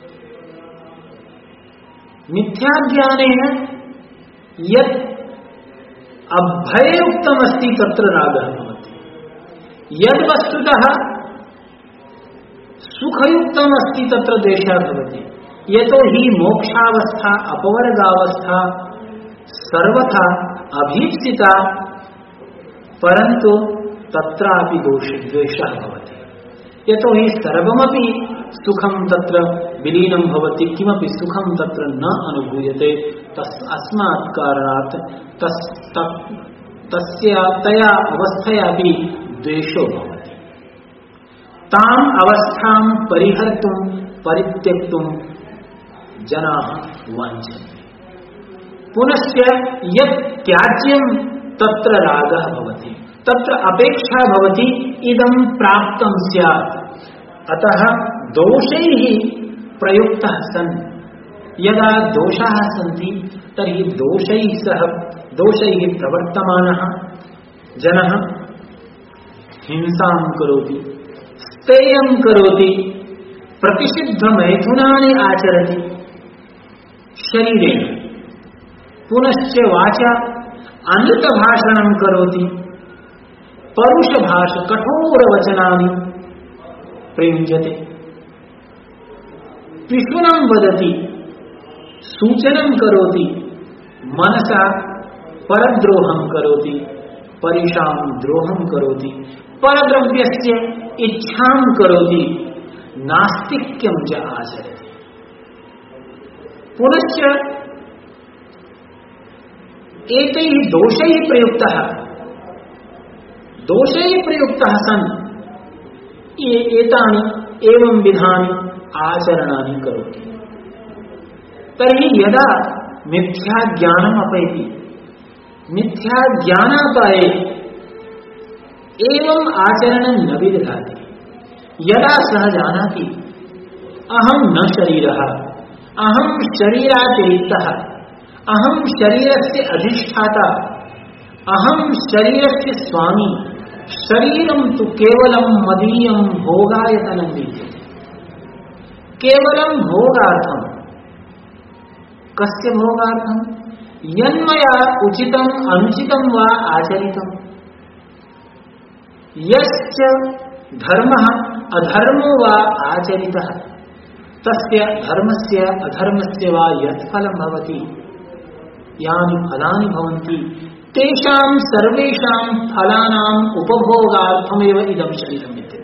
मिथ्याज्ञानेन यत् अभययुक्तमस्ति तत्र रागः भवति, यद् वस्तुतः सुखयुक्तमस्ति तत्र द्वेषः भवति। यतोहि मोक्षावस्था अपवर्गावस्था सर्वथा अभीप्सिता, परन्तु तत्रापि द्वेषः भवति। यतोहि सर्वमपि सुखं तत्र विलीनं भवति, किमपि सुखं तत्र न अनुभूयते। अस्मात् कारणात् तया अवस्थयापि द्वेषो भवति। ताम् अवस्थां परिहर्तुं परित्यक्तुं जनाः वाञ्छन्ति। पुनश्च यत् त्याज्यं तत्र रागः भवति, तत्र अपेक्षा भवति इदं प्राप्तं स्यात्। अतः दोषैः प्रयुक्तः सन्, यदा दोषाः सन्ति तर्हि दोषैः सह दोषैः प्रवर्तमानः जनः हिंसां करोति, स्तेयं करोति, प्रतिषिद्धमैथुनानि आचरति शरीरेण, पुनश्च वाचा अनृतभाषणं करोति, परुषभाष कठोरवचनानि प्रयुञ्जते, पिशुनं वदति, सूचनं करोति, मनसा परद्रोहं करोति, परिशां द्रोहं करोति, परद्रव्यस्य इच्छां करोति, नास्तिक्यं च आचरति। पुनश्च एतैः दोषैः प्रयुक्तः सन् एतानि एवं विधानि आचरणानि करोति। तर्हि यदा मिथ्याज्ञानम् अपैति, मिथ्याज्ञानापाये एवं आचरणं न विदधाति। यदा सः जानाति अहं न शरीरः, अहं शरीरातिरिक्तः, अहं शरीरस्य अधिष्ठाता, अहं शरीरस्य स्वामी, शरीरं तु केवलं मदीयं भोगायतनं विद्यते, केवलं भोगार्थं। कस्य भोगार्थं? यन्मया उचितम् अनुचितं वा आचरितम्, यश्च धर्मः अधर्मो वा आचरितः, तस्य धर्मस्य अधर्मस्य वा यत् फलं भवति, यानि फलानि भवन्ति, तेषां सर्वेषां फलानाम् उपभोगार्थमेव इदं शरीरं विद्यते।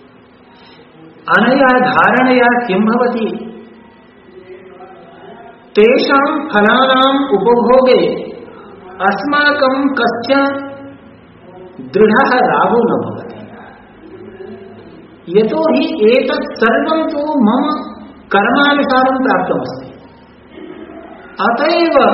अनया धारणया किं भवति? तेषां फलानां उपभोगे अस्माकं कश्चन दृढ़ः रागो न भवति। यतोहि एतत् सर्वं तु मम कर्मानुसारं प्राप्तमस्ति। अतएव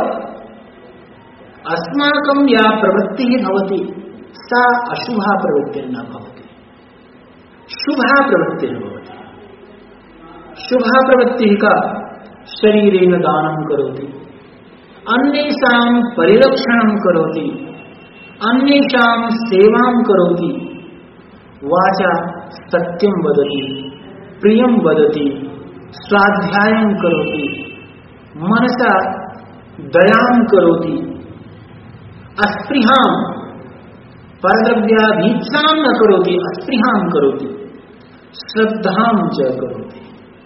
अस्माकं या प्रवृत्तिः भवति सा अशुभा प्रवृत्तिर्न भवति, शुभा प्रवृत्तिर्भवति। शुभा प्रवृत्तिः का शरीरेण दानं करोति, अन्येषां परिरक्षणं करोति, अन्येषां सेवां करोति, वाचा सत्यं वदति, प्रियं वदति, स्वाध्यायं करोति, मनसा दयां करोति, अस्पृहां परद्रव्याभीप्सां न करोति, अस्पृहां करोति, श्रद्धां च करोति।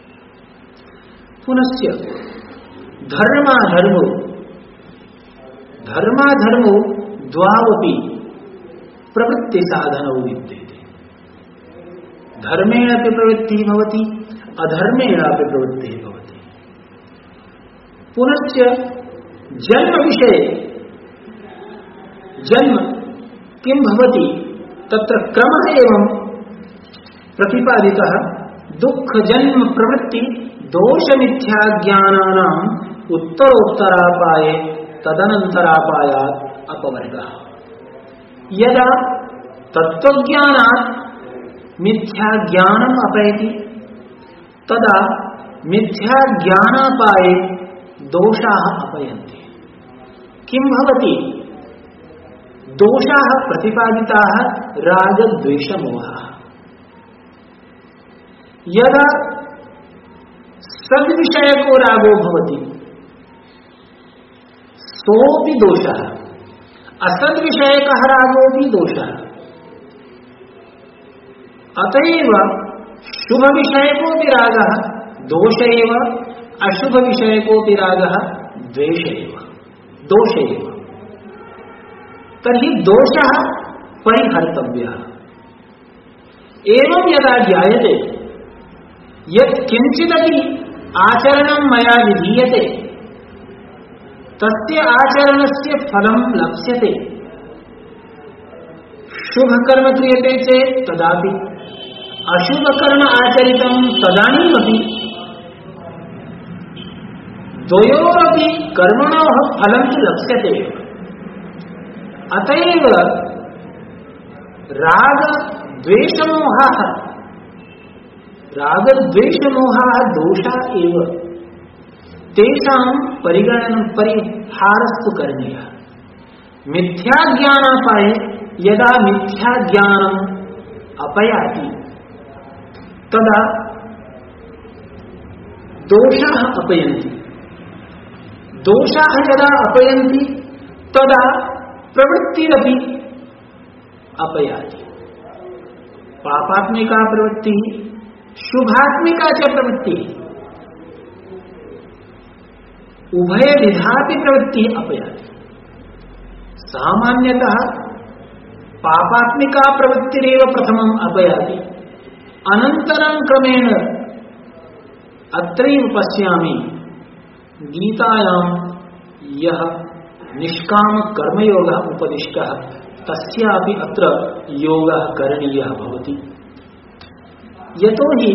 पुनश्च धर्माधर्मो द्वावपि प्रवृत्ति साधनौ विद्यते। धर्मेण अपि प्रवृत्तिः भवति, अधर्मेण अपि प्रवृत्तिः भवति। पुनश्च जन्म विषये जन्म किं भवति तत्र क्रमः एवं प्रतिपादितः। दुःख जन्म प्रवृत्ति दोष मिथ्या ज्ञानानाम् उत्तरोत्तरापाये तदनन्तरापायात् अपवर्गः। यदा तत्त्वज्ञानात् मिथ्या ज्ञानम् अपैति तदा मिथ्या ज्ञानापाये दोषाः अपयन्ति। किं भवति? दोषाः प्रतिपादिताः रागद्वेषमोहाः। यदा सद्विषयको रागो भवति सोऽपि दोषः, असद्विषयकः रागोऽपि दोषः। अतएव शुभविषयकोऽपि रागः दोष एव, अशुभविषयकोऽपि रागः द्वेष एव, दोष एव। तर्हि दोषः परिहर्तव्यः। एवं यदा ज्ञायते यत् किञ्चिदपि आचरणं मया विधीयते तस्य आचरणस्य फलं लप्स्यते। शुभकर्म क्रियते चेत् तदापि, अशुभकर्म आचरितं तदानीमपि, द्वयोरपि कर्मणोः फलं तु लप्स्यते। अतएव रागद्वेषमोहाः दोषा एव। तेषां परिहारस्तु करणीयः। मिथ्याज्ञानापाये यदा मिथ्याज्ञानम् अपयाति तदा दोषाः अपयन्ति। दोषाः यदा अपयन्ति तदा प्रवृत्तिरपि अपयाति। पापात्मिका प्रवृत्तिः, शुभात्मिका च प्रवृत्तिः, उभयविधापि प्रवृत्तिः अपयाति। सामान्यतः पापात्मिका प्रवृत्तिरेव प्रथमम् अपयाति, अनन्तरं क्रमेण अत्रैव पश्यामि गीतायां यः निष्काम कर्मयोगः उपदिष्टः तस्यापि अत्र योगः करणीयः भवति। यतोहि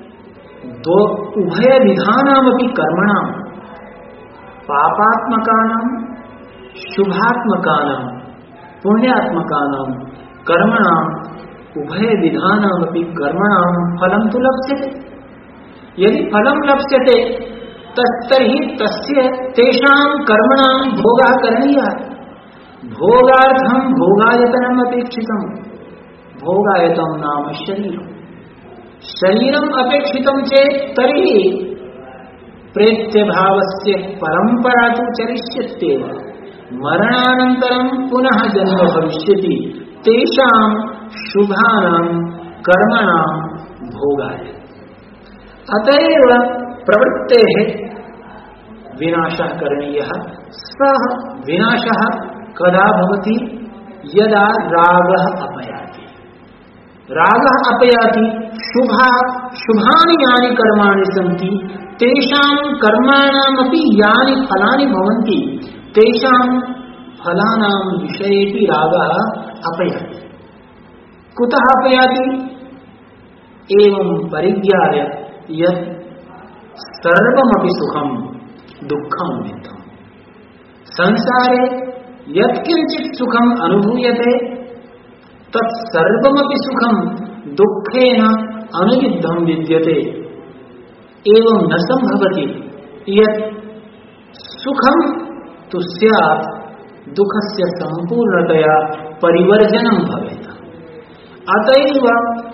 उभयविधानामपि कर्मणां, पापात्मकानां शुभात्मकानां पुण्यात्मकानां कर्मणाम् उभयविधानामपि कर्मणां फलं तु लप्स्यते। यदि फलं लप्स्यते तर्हि तेषां कर्मणां भोगः करणीयः। भोगार्थं भोगायतनम् अपेक्षितं। भोगायतं नाम शरीरम्। शरीरम् अपेक्षितं चेत् तर्हि प्रेत्यभावस्य परम्परा तु चरिष्यत्येव। मरणानन्तरं पुनः जन्म भविष्यति तेषां शुभानां कर्मणां भोगाय। अतएव प्रवृत्तेः विनाशः करणीयः। सः विनाशः कदा भवति? यदा रागः अपयाति। रागः अपयाति शुभानि यानि कर्माणि सन्ति तेषां कर्माणामपि यानि फलानि भवन्ति तेषां फलानां विषयेपि रागः अपयाति। कुतः अपयाति? एवं परिज्ञाय यत् सर्वमपि सुखं दुःखं विद्धम्। संसारे यत्किंचित् सुखम् अनुभूयते तत् सर्वमपि सुखं दुःखेन अनुविद्धं विद्यते। एवं न संभवति यत् सुखं तु स्यात् दुःखस्य संपूर्णतया परिवर्जनं भवेत्। अतएव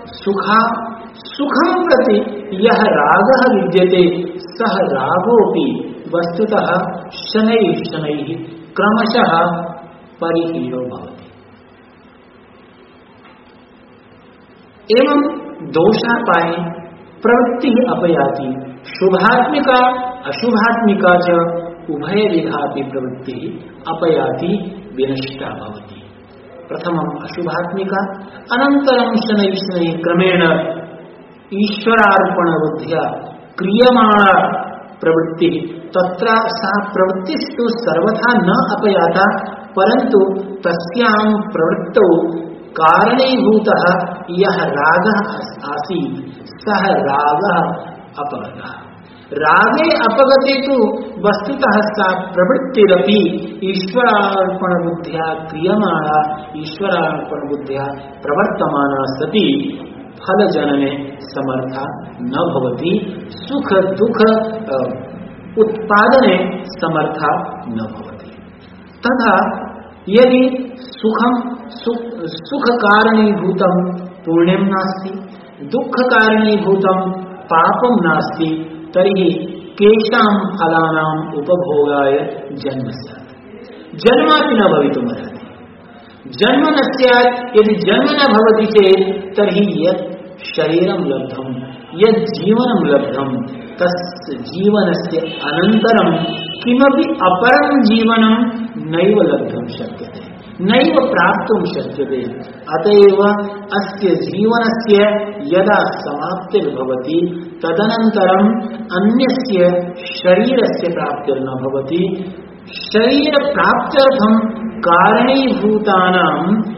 सुखं प्रति यः रागः विद्यते सः रागोऽपि वस्तुतः शनैः शनैः क्रमशः परिहीनो भवति। एवं दोषापाये प्रवृत्तिः अपयाति। शुभात्मिका अशुभात्मिका च उभयविधापि प्रवृत्तिः अपयाति, विनष्टा भवति। प्रथमम् अशुभात्मिका, अनन्तरं शनैः शनैः क्रमेण ईश्वरार्पणबुद्ध्या क्रियमाणा प्रवृत्तिः। तत्र सा प्रवृत्तिस्तु सर्वथा न अपयाता, परन्तु तस्यां प्रवृत्तौ कारणीभूतः यः रागः आसीत् सः रागः अपगतः। रागे अपगते तु वस्तुतः सा प्रवृत्तिरपि ईश्वरार्पणबुद्ध्या क्रियमाणा, ईश्वरार्पणबुद्ध्या प्रवर्तमाना सती फलजनने समर्था न भवति, सुख दुःख उत्पादने समर्था न भवति। तथा यदि सुख कारणीभूतं पुण्यं नास्ति, दुःख कारणीभूतं पापं नास्ति, तर्हि केषां फलानाम् उपभोगाय जन्म स्यात्? जन्मापि न भवितुमर्हति। जन्म न स्यात्। यदि जन्म न भवति चेत् तर्हि यत् शरीरं लब्धं, यत् जीवनं लब्धं, तस्य जीवनस्य अनन्तरं किमपि अपरं जीवनं नैव लब्धुं शक्यते, नैव प्राप्तुं शक्यते। अतएव अस्य जीवनस्य यदा समाप्तिर्भवति तदनन्तरं अन्यस्य शरीरस्य प्राप्तिर्न भवति। शरीरप्राप्त्यर्थं कारणीभूतानां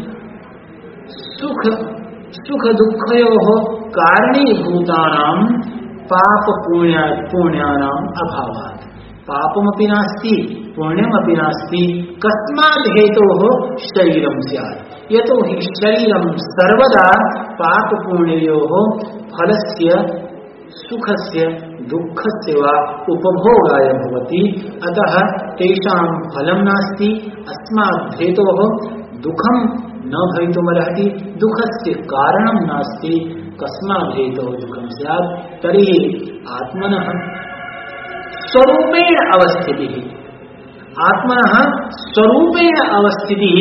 सुख दुःखयोः कारणीभूतानां पाप पुण्यानाम् अभावात्। पापमपि नास्ति, पुण्यमपि नास्ति, कस्मात् हेतोः शरीरं स्यात्? यतो हि शरीरं सर्वदा पाप पुण्ययोः फलस्य सुखस्य दुःखस्य वा उपभोगाय भवति। अतः तेषां फलं नास्ति, अस्मात् हेतोः दुःखं न भवितुमर्हति, दुःखस्य कारणं नास्ति। कस्मात् हेतोः दुःखं स्यात्? तर्हि आत्मनः स्वरूपेण अवस्थितिः, आत्मनः स्वरूपेण अवस्थितिः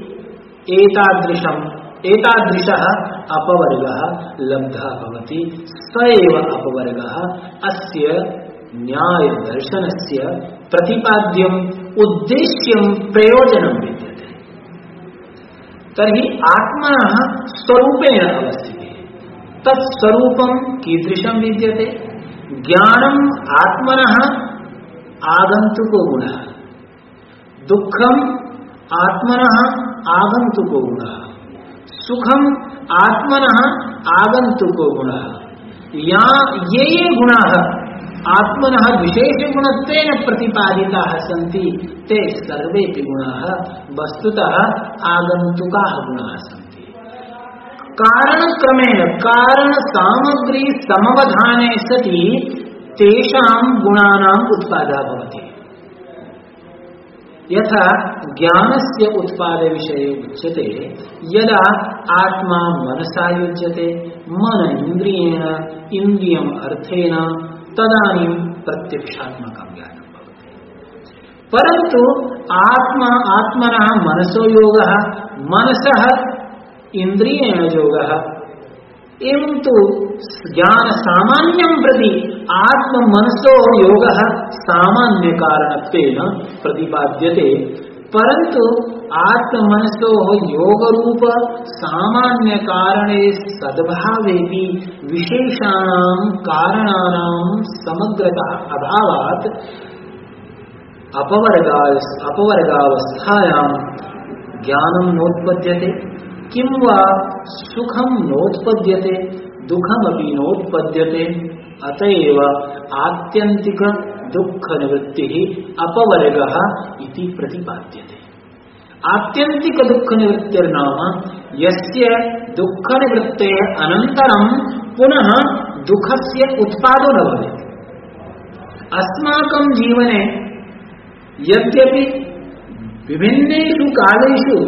एतादृशः अपवर्गः लब्धः भवति। स एव अपवर्गः अस्य न्यायदर्शनस्य प्रतिपाद्यम् उद्देश्यं प्रयोजनं विद्यते। तर्हि आत्मनः स्वरूपेण अवस्थितिः, तत्स्वरूपं कीदृशं विद्यते? ज्ञानम् आत्मनः आगन्तुको गुणः, दुःखम् आत्मनः आगन्तुको गुणः, सुखम् आत्मनः आगन्तुको गुणः। ये गुणाः आत्मनः विशेषगुणत्वेन प्रतिपादिताः सन्ति ते सर्वेपि गुणाः वस्तुतः आगन्तुकाः गुणाः सन्ति। कारणक्रमेण कारणसामग्री समवधाने सति तेषां गुणानाम् उत्पादः भवति। यथा ज्ञानस्य उत्पादविषये उच्यते, यदा आत्मा मनसा युज्यते, मन इन्द्रियेण, इन्द्रियम् अर्थेन, तदानीं प्रत्यक्षात्मकं ज्ञानं भवति। परन्तु आत्मनः मनसो योगः, मनसः इन्द्रियेण योगः, एवं तु ज्ञान सामान्यं प्रति आत्ममनसो योगः सामान्य कारणत्वेन प्रतिपाद्यते। परंतु आत्मनसो योग रूप सामान्य कारणे सद्भावेपि विशेषाणां कारणानां समग्रता अभावात् अपवर्गावस्थायां ज्ञानं नोत्पद्यते किं वा सुखं नोत्पद्यते दुःखमपि नोत्पद्यते अतएव आत्यंतिक दुःख निवृत्तिः अपवर्गः इति प्रतिपाद्यते। आत्यंतिक दुःख निवृत्तिर्नाम यस्य दुःख निवृत्तेः अनन्तरं पुनः दुःखस्य उत्पादो न भवेत्। अस्माकं जीवने यद्यपि विभिन्नेषु कालेषु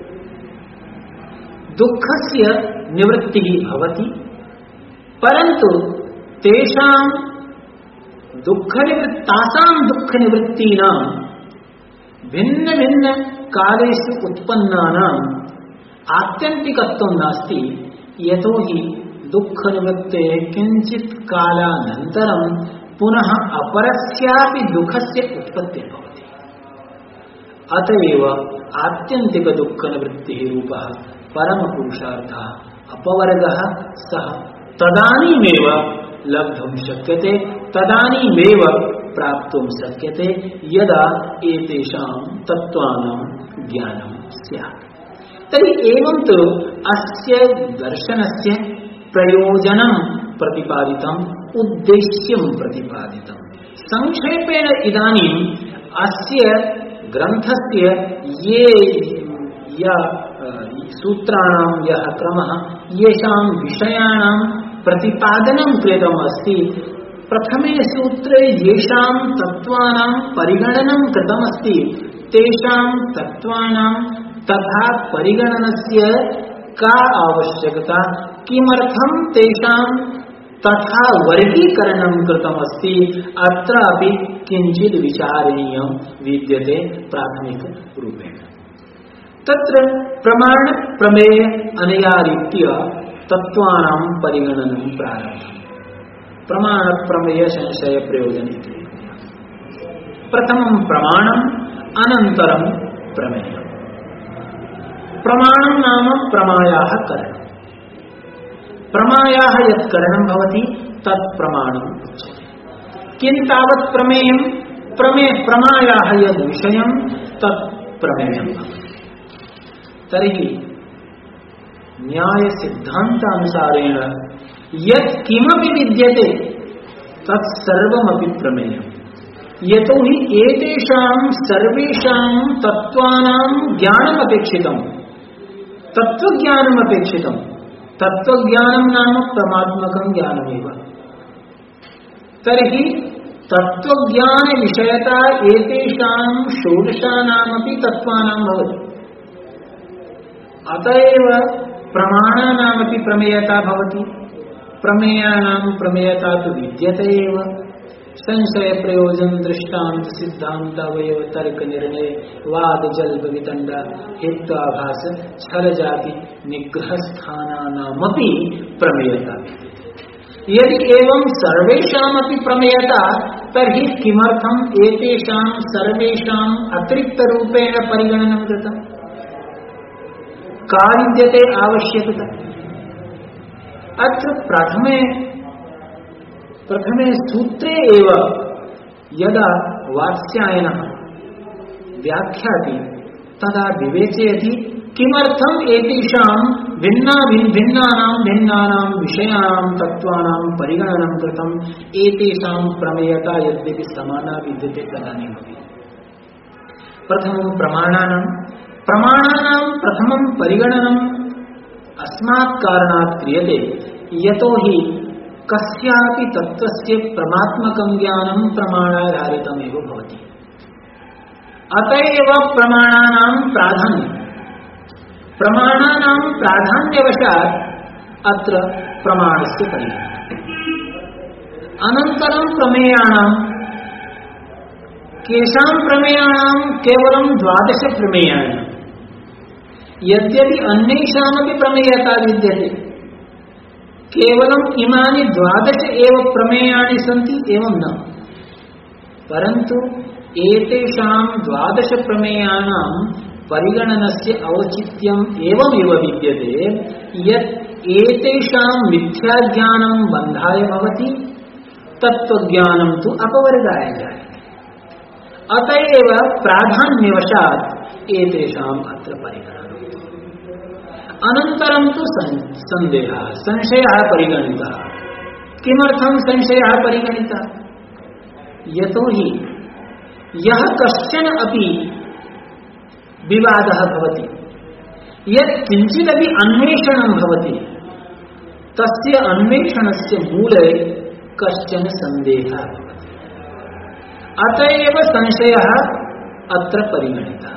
दुःखस्य निवृत्तिः भवति, परन्तु तासां दुःखनिवृत्तीनां भिन्न भिन्न कालेषु उत्पन्नानाम् आत्यन्तिकत्वं नास्ति। यतोहि दुःखनिवृत्तेः किञ्चित् कालानन्तरं पुनः अपरस्यापि दुःखस्य उत्पत्तिः भवति। अतएव आत्यन्तिक दुःखनिवृत्तिः रूपः परमपुरुषार्थः अपवर्गः सः तदानीमेव लब्धुं शक्यते, तदानीमेव प्राप्तुं शक्यते यदा एतेषां तत्त्वानां ज्ञानं स्यात्। तर्हि एवं तु अस्य दर्शनस्य प्रयोजनं प्रतिपादितम्, उद्देश्यं प्रतिपादितम्। संक्षेपेण इदानीम् अस्य ग्रन्थस्य सूत्राणां यः क्रमः, येषां विषयाणां प्रतिपादनं कृतम् अस्ति, प्रथमे सूत्रे येषां तत्त्वानां परिगणनं कृतमस्ति तेषां तत्त्वानां तथा परिगणनस्य का आवश्यकता, किमर्थं तेषां तथा वर्गीकरणं कृतमस्ति, अत्रापि किञ्चित् विचारणीयं विद्यते प्राथमिकरूपेण। तत्र प्रमाण प्रमेय अनया रीत्या तत्त्वानां परिगणनं प्रारब्धम्। प्रमाण प्रमेय संशय प्रयोजन। प्रथमं प्रमाणम् अनन्तरं प्रमेयम्। प्रमाणं नाम प्रमायाः करणम्। प्रमायाः यत् करणं भवति तत् प्रमाणम् उच्यते। किं तावत् प्रमेयं? प्रमायाः यद् विषयं तत् प्रमेयं भवति। तर्हि न्याय सिद्धान्तानुसारेण यत् किमपि विद्यते तत् सर्वमपि प्रमेयम्। यतोहि एतेषां सर्वेषां तत्त्वानां ज्ञानमपेक्षितम्, तत्त्वज्ञानमपेक्षितम्। तत्त्वज्ञानं नाम परमात्मकं ज्ञानमेव। तर्हि तत्त्वज्ञानविषयता एतेषां षोडशानामपि तत्त्वानां भवति। अतएव प्रमाणानामपि प्रमेयता भवति। प्रमेयानां प्रमेयता तु विद्यते एव। संशय प्रयोजन दृष्टांत सिद्धांत अवयव तर्क निर्णय वाद जल्प वितंड हेत्वाभास छल जाति निग्रह स्थानानामपि प्रमेयता। यदि एवं सर्वेषामपि प्रमेयता तर्हि किमर्थम् एतेषां सर्वेषाम् अतिरिक्तरूपेण परिगणनं कृतम्? का विद्यते आवश्यकता? अत्र प्रथमे सूत्रे एव यदा वात्स्यायनः व्याख्याति तदा विवेचयति किमर्थम् एतेषां भिन्नानां विषयाणां तत्त्वानां परिगणनं कृतम्। एतेषां प्रमेयता यद्यपि समाना विद्यते तदानीमपि। प्रथमं प्रमाणानां प्रथमं परिगणनम् अस्मात् कारणात् क्रियते, यतोहि कस्यापि तत्त्वस्य परमात्मकं ज्ञानं प्रमाणाधारितमेव भवति। अतएव प्रमाणानां प्राधान्यवशात् अत्र प्रमाणस्य परिगणनम्। अनन्तरं प्रमेयाणां, केषां प्रमेयाणां? केवलं 12 प्रमेयाणां। यद्यपि अन्येषामपि प्रमेयता विद्यते, केवलम् इमानि 12 एव प्रमेयाणि सन्ति एवं न, परन्तु एतेषां 12 प्रमेयाणां परिगणनस्य औचित्यम् एवमेव विद्यते यत् एतेषां मिथ्याज्ञानं बन्धाय भवति, तत्त्वज्ञानं तु अपवर्गाय जायते। अतएव प्राधान्यवशात् एतेषाम् अत्र परिगणनम्। अनन्तरं तु संदेहः, संशयः परिगणितः। किमर्थं संशयः परिगणितः? यतोहि यः कश्चन अपि विवादः भवति, यत् किञ्चिदपि अन्वेषणं भवति, तस्य अन्वेषणस्य मूले कश्चन सन्देहः भवति। अतएव संशयः अत्र परिगणितः।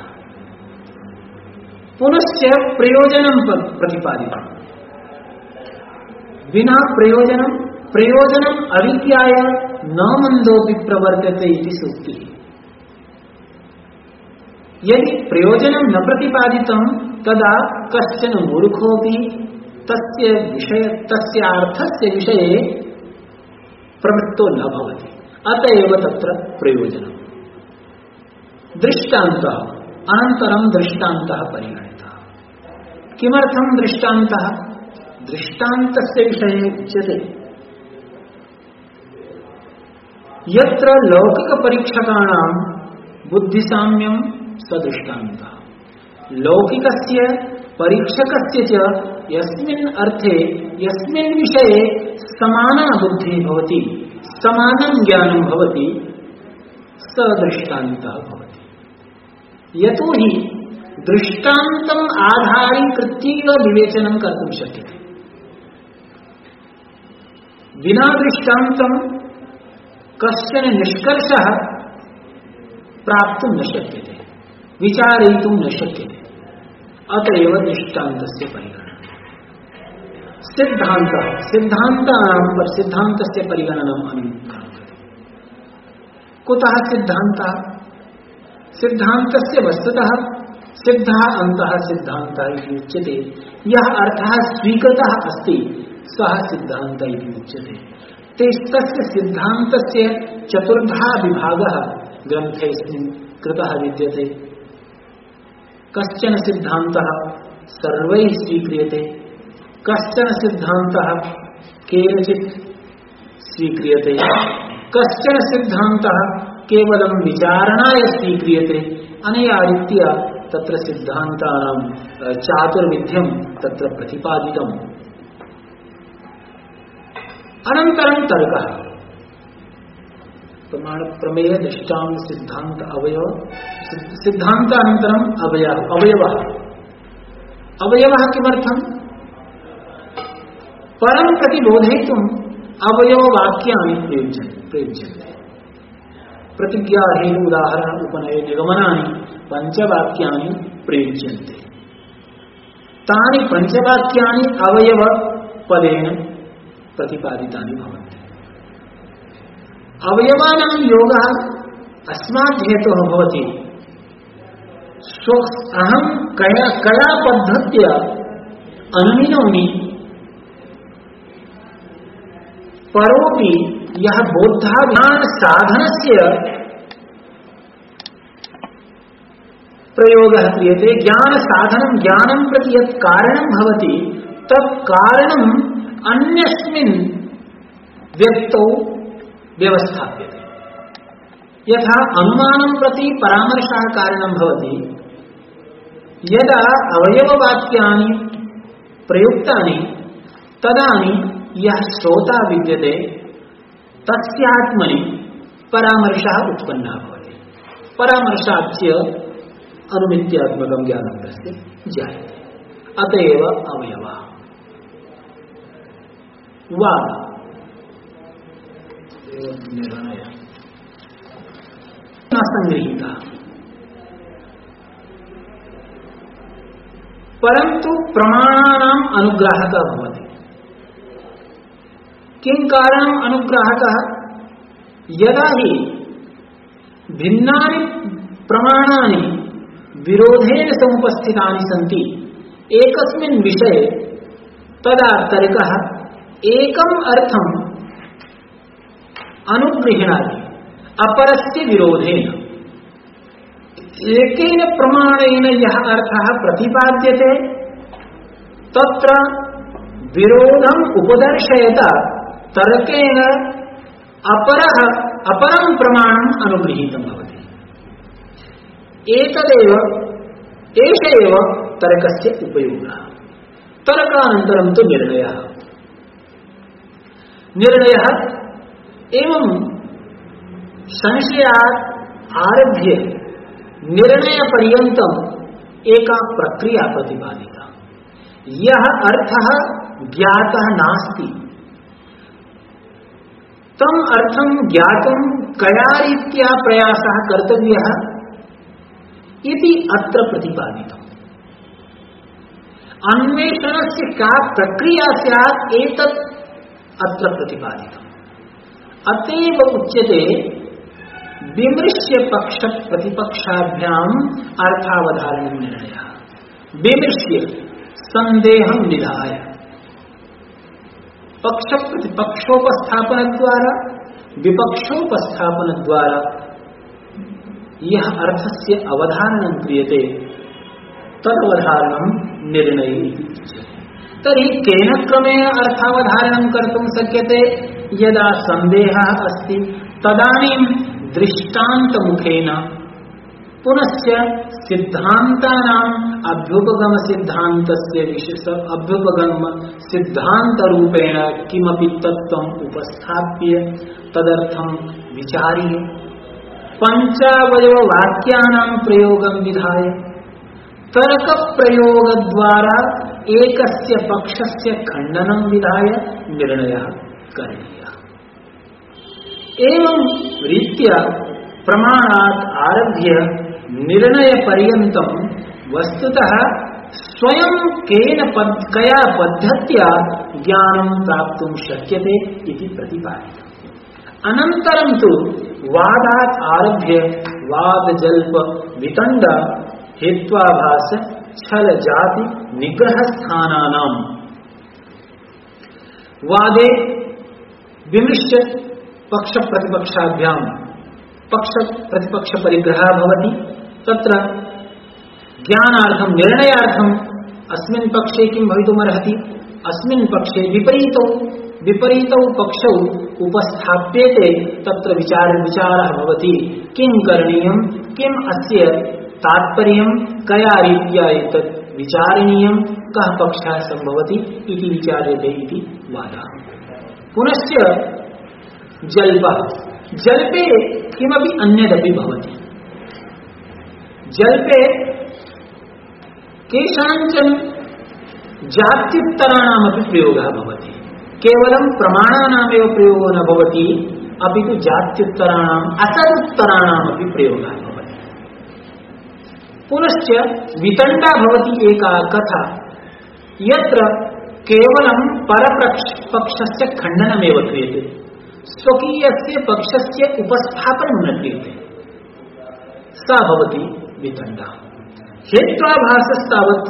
पुनश्च प्रयोजनं प्रतिपादितम्। विना प्रयोजनम् अविज्ञाय न मन्दोऽपि प्रवर्तते इति सूक्तिः। यदि प्रयोजनं न प्रतिपादितं तदा कश्चन मूर्खोऽपि तस्य अर्थस्य विषये प्रवृत्तो न भवति। अतएव तत्र प्रयोजनम्। दृष्टान्तः, अनन्तरं दृष्टान्तः परिगणितः। किमर्थं दृष्टान्तः? दृष्टान्तस्य विषये उच्यते यत्र लौकिकपरीक्षकाणां बुद्धिसाम्यं सदृष्टान्तः। लौकिकस्य परीक्षकस्य च यस्मिन् अर्थे यस्मिन् विषये समाना बुद्धिः भवति, समानं ज्ञानं भवति, सदृष्टान्तः भवति। यतोहि दृष्टान्तम् आधारीकृत्य विवेचनं कर्तुं शक्यते। विना दृष्टान्तं कश्चन निष्कर्षः प्राप्तुं न शक्यते, विचारयितुं न शक्यते। अतएव दृष्टान्तस्य परिगणनं। सिद्धान्तस्य परिगणनम् अनुक्रान्ते। कुतः सिद्धान्तः? सिद्धान्तस्य वस्तुतः सिद्धः अन्तः सिद्धान्तः इति उच्यते। यः अर्थः स्वीकृतः अस्ति सः सिद्धान्तः इति उच्यते। तस्य सिद्धान्तस्य चतुर्धा विभागः ग्रन्थेऽस्मिन् कृतः विद्यते। कश्चन सिद्धान्तः सर्वैः स्वीक्रियते, कश्चन सिद्धान्तः केनचित् स्वीक्रियते, कश्चन सिद्धान्तः केवलं विचारणाय स्वीक्रियते। अनया रीत्या तत्र सिद्धान्तानां चातुर्विध्यं तत्र प्रतिपादितम्। अनन्तरं तर्कः। प्रमाण प्रमेय दृष्टान्त सिद्धांत अवयव। सिद्धान्तानन्तरम् अवयवः। अवयवः किमर्थम्? परं प्रतिबोधयितुम् अवयववाक्यानि प्रयुज्यन्ते। प्रतिज्ञा हेतु उदाहरण उपनय निगमनानि पञ्चवाक्यानि प्रयुज्यन्ते। तानि पञ्चवाक्यानि अवयवपदेन प्रतिपादितानि भवन्ति। अवयवानां योगः अस्मात् हेतुः भवति। अहं कया पद्धत्या अनुमिनोमि, परोपि यः बोद्धाज्ञान साधनस्य प्रयोगः क्रियते, ज्ञान साधनं ज्ञानं प्रति यत् कारणं भवति तत् कारणम् अन्यस्मिन् व्यक्तौ व्यवस्थाप्यते। यथा अनुमानं प्रति परामर्शः कारणं भवति, यदा अवयववाक्यानि प्रयुक्तानि तदानीं यः श्रोता विद्यते तस्यात्मनि परामर्शः उत्पन्नः भवति। परामर्शाच्च अनुमित्यात्मकं ज्ञानं तस्य जायते। अतएव अवयवः। वाद निर्णय न संगृहीता, परंतु प्रमाणानाम् अनुग्राहकः भवति। किं कारणम् अनुग्राहकः? यदा हि भिन्नानि प्रमाणानि विरोधेन समुपस्थितानि सन्ति एकस्मिन् विषये, तदा तर्कः एकम् अर्थम् अनुगृह्णाति अपरस्य विरोधेन। एकेन प्रमाणेन यः अर्थः प्रतिपाद्यते तत्र विरोधम् उपदर्शयत तर्केण अपरं प्रमाणम् अनुगृहीतं भवति। एष एव तर्कस्य उपयोगः। तर्कानन्तरं तु निर्णयः एवं संशयात् आरभ्य निर्णयपर्यन्तम् एका प्रक्रिया प्रतिपादिता। यः अर्थः ज्ञातः नास्ति तम् अर्थं ज्ञातुं कया रीत्या प्रयासः कर्तव्यः इति अत्र प्रतिपादितम्। अन्वेषणस्य का प्रक्रिया स्यात् एतत् अत्र प्रतिपादितम्। अतएव उच्यते विमृश्य पक्ष प्रतिपक्षाभ्याम अर्थावधारण निर्णयः। विमृश्य संदेहं निधाय पक्ष प्रतिपक्षोपस्थापन द्वारा विपक्षोपस्थापन द्वारा यह अर्थस्य अवधारणं क्रियते तदवधारणं निर्णयः इति उच्यते। तर्हि केन क्रमेण अर्थावधारणं कर्तुं शक्यते? यदा संदेहः अस्ति तदानीं दृष्टान्तमुखेन पुनश्च सिद्धान्तानाम् अभ्युपगम सिद्धान्तस्य अभ्युपगम सिद्धान्तरूपेण किमपि तत्त्वम् उपस्थाप्य तदर्थं विचार्य पञ्चावयववाक्यानां प्रयोगं विधाय तर्कप्रयोगद्वारा एकस्य पक्षस्य खण्डनं विधाय निर्णयः करणीयः। एवं रीत्या प्रमाणात् आरभ्य निर्णयपर्यन्तं वस्तुतः स्वयं कया पद्धत्या ज्ञानं प्राप्तुं शक्यते इति प्रतिपादितम्। अनन्तरं तु वादात् आरभ्य वादजल्प वितण्ड हेत्वाभास छल जाति निग्रह स्थानानां वादे विमृश्य पक्ष प्रतिपक्षाभ्याम पक्ष प्रतिपक्ष परिग्रहः भवति। तत्र ज्ञानार्थं निर्णयार्थं अस्मिन् पक्षे किं भवितुमर्हति, अस्मिन् पक्षे विपरीतौ पक्षौ उपस्थाप्येते। तत्र विचारः भवति किं करणीयं, किम् अस्य तात्पर्यं, कया रीत्या एतत् विचारणीयं, कः पक्षः सम्भवति इति विचार्यते इति वादः। पुनश्च जल्पः, जल्पे किमपि अन्यदपि भवति। जल्पे केषाञ्चन जात्युत्तराणामपि प्रयोगः भवति। केवलं प्रमाणानामेव प्रयोगो न भवति, अपि तु जात्युत्तराणाम् असदुत्तराणामपि प्रयोगः भवति। पुनश्च वितण्डा भवति एका कथा, यत्र केवलं परपक्षस्य खण्डनमेव क्रियते, स्वकीयस्य पक्षस्य उपस्थापनं न क्रियते, सा भवति वितण्डा। हेत्वाभासस्तावत्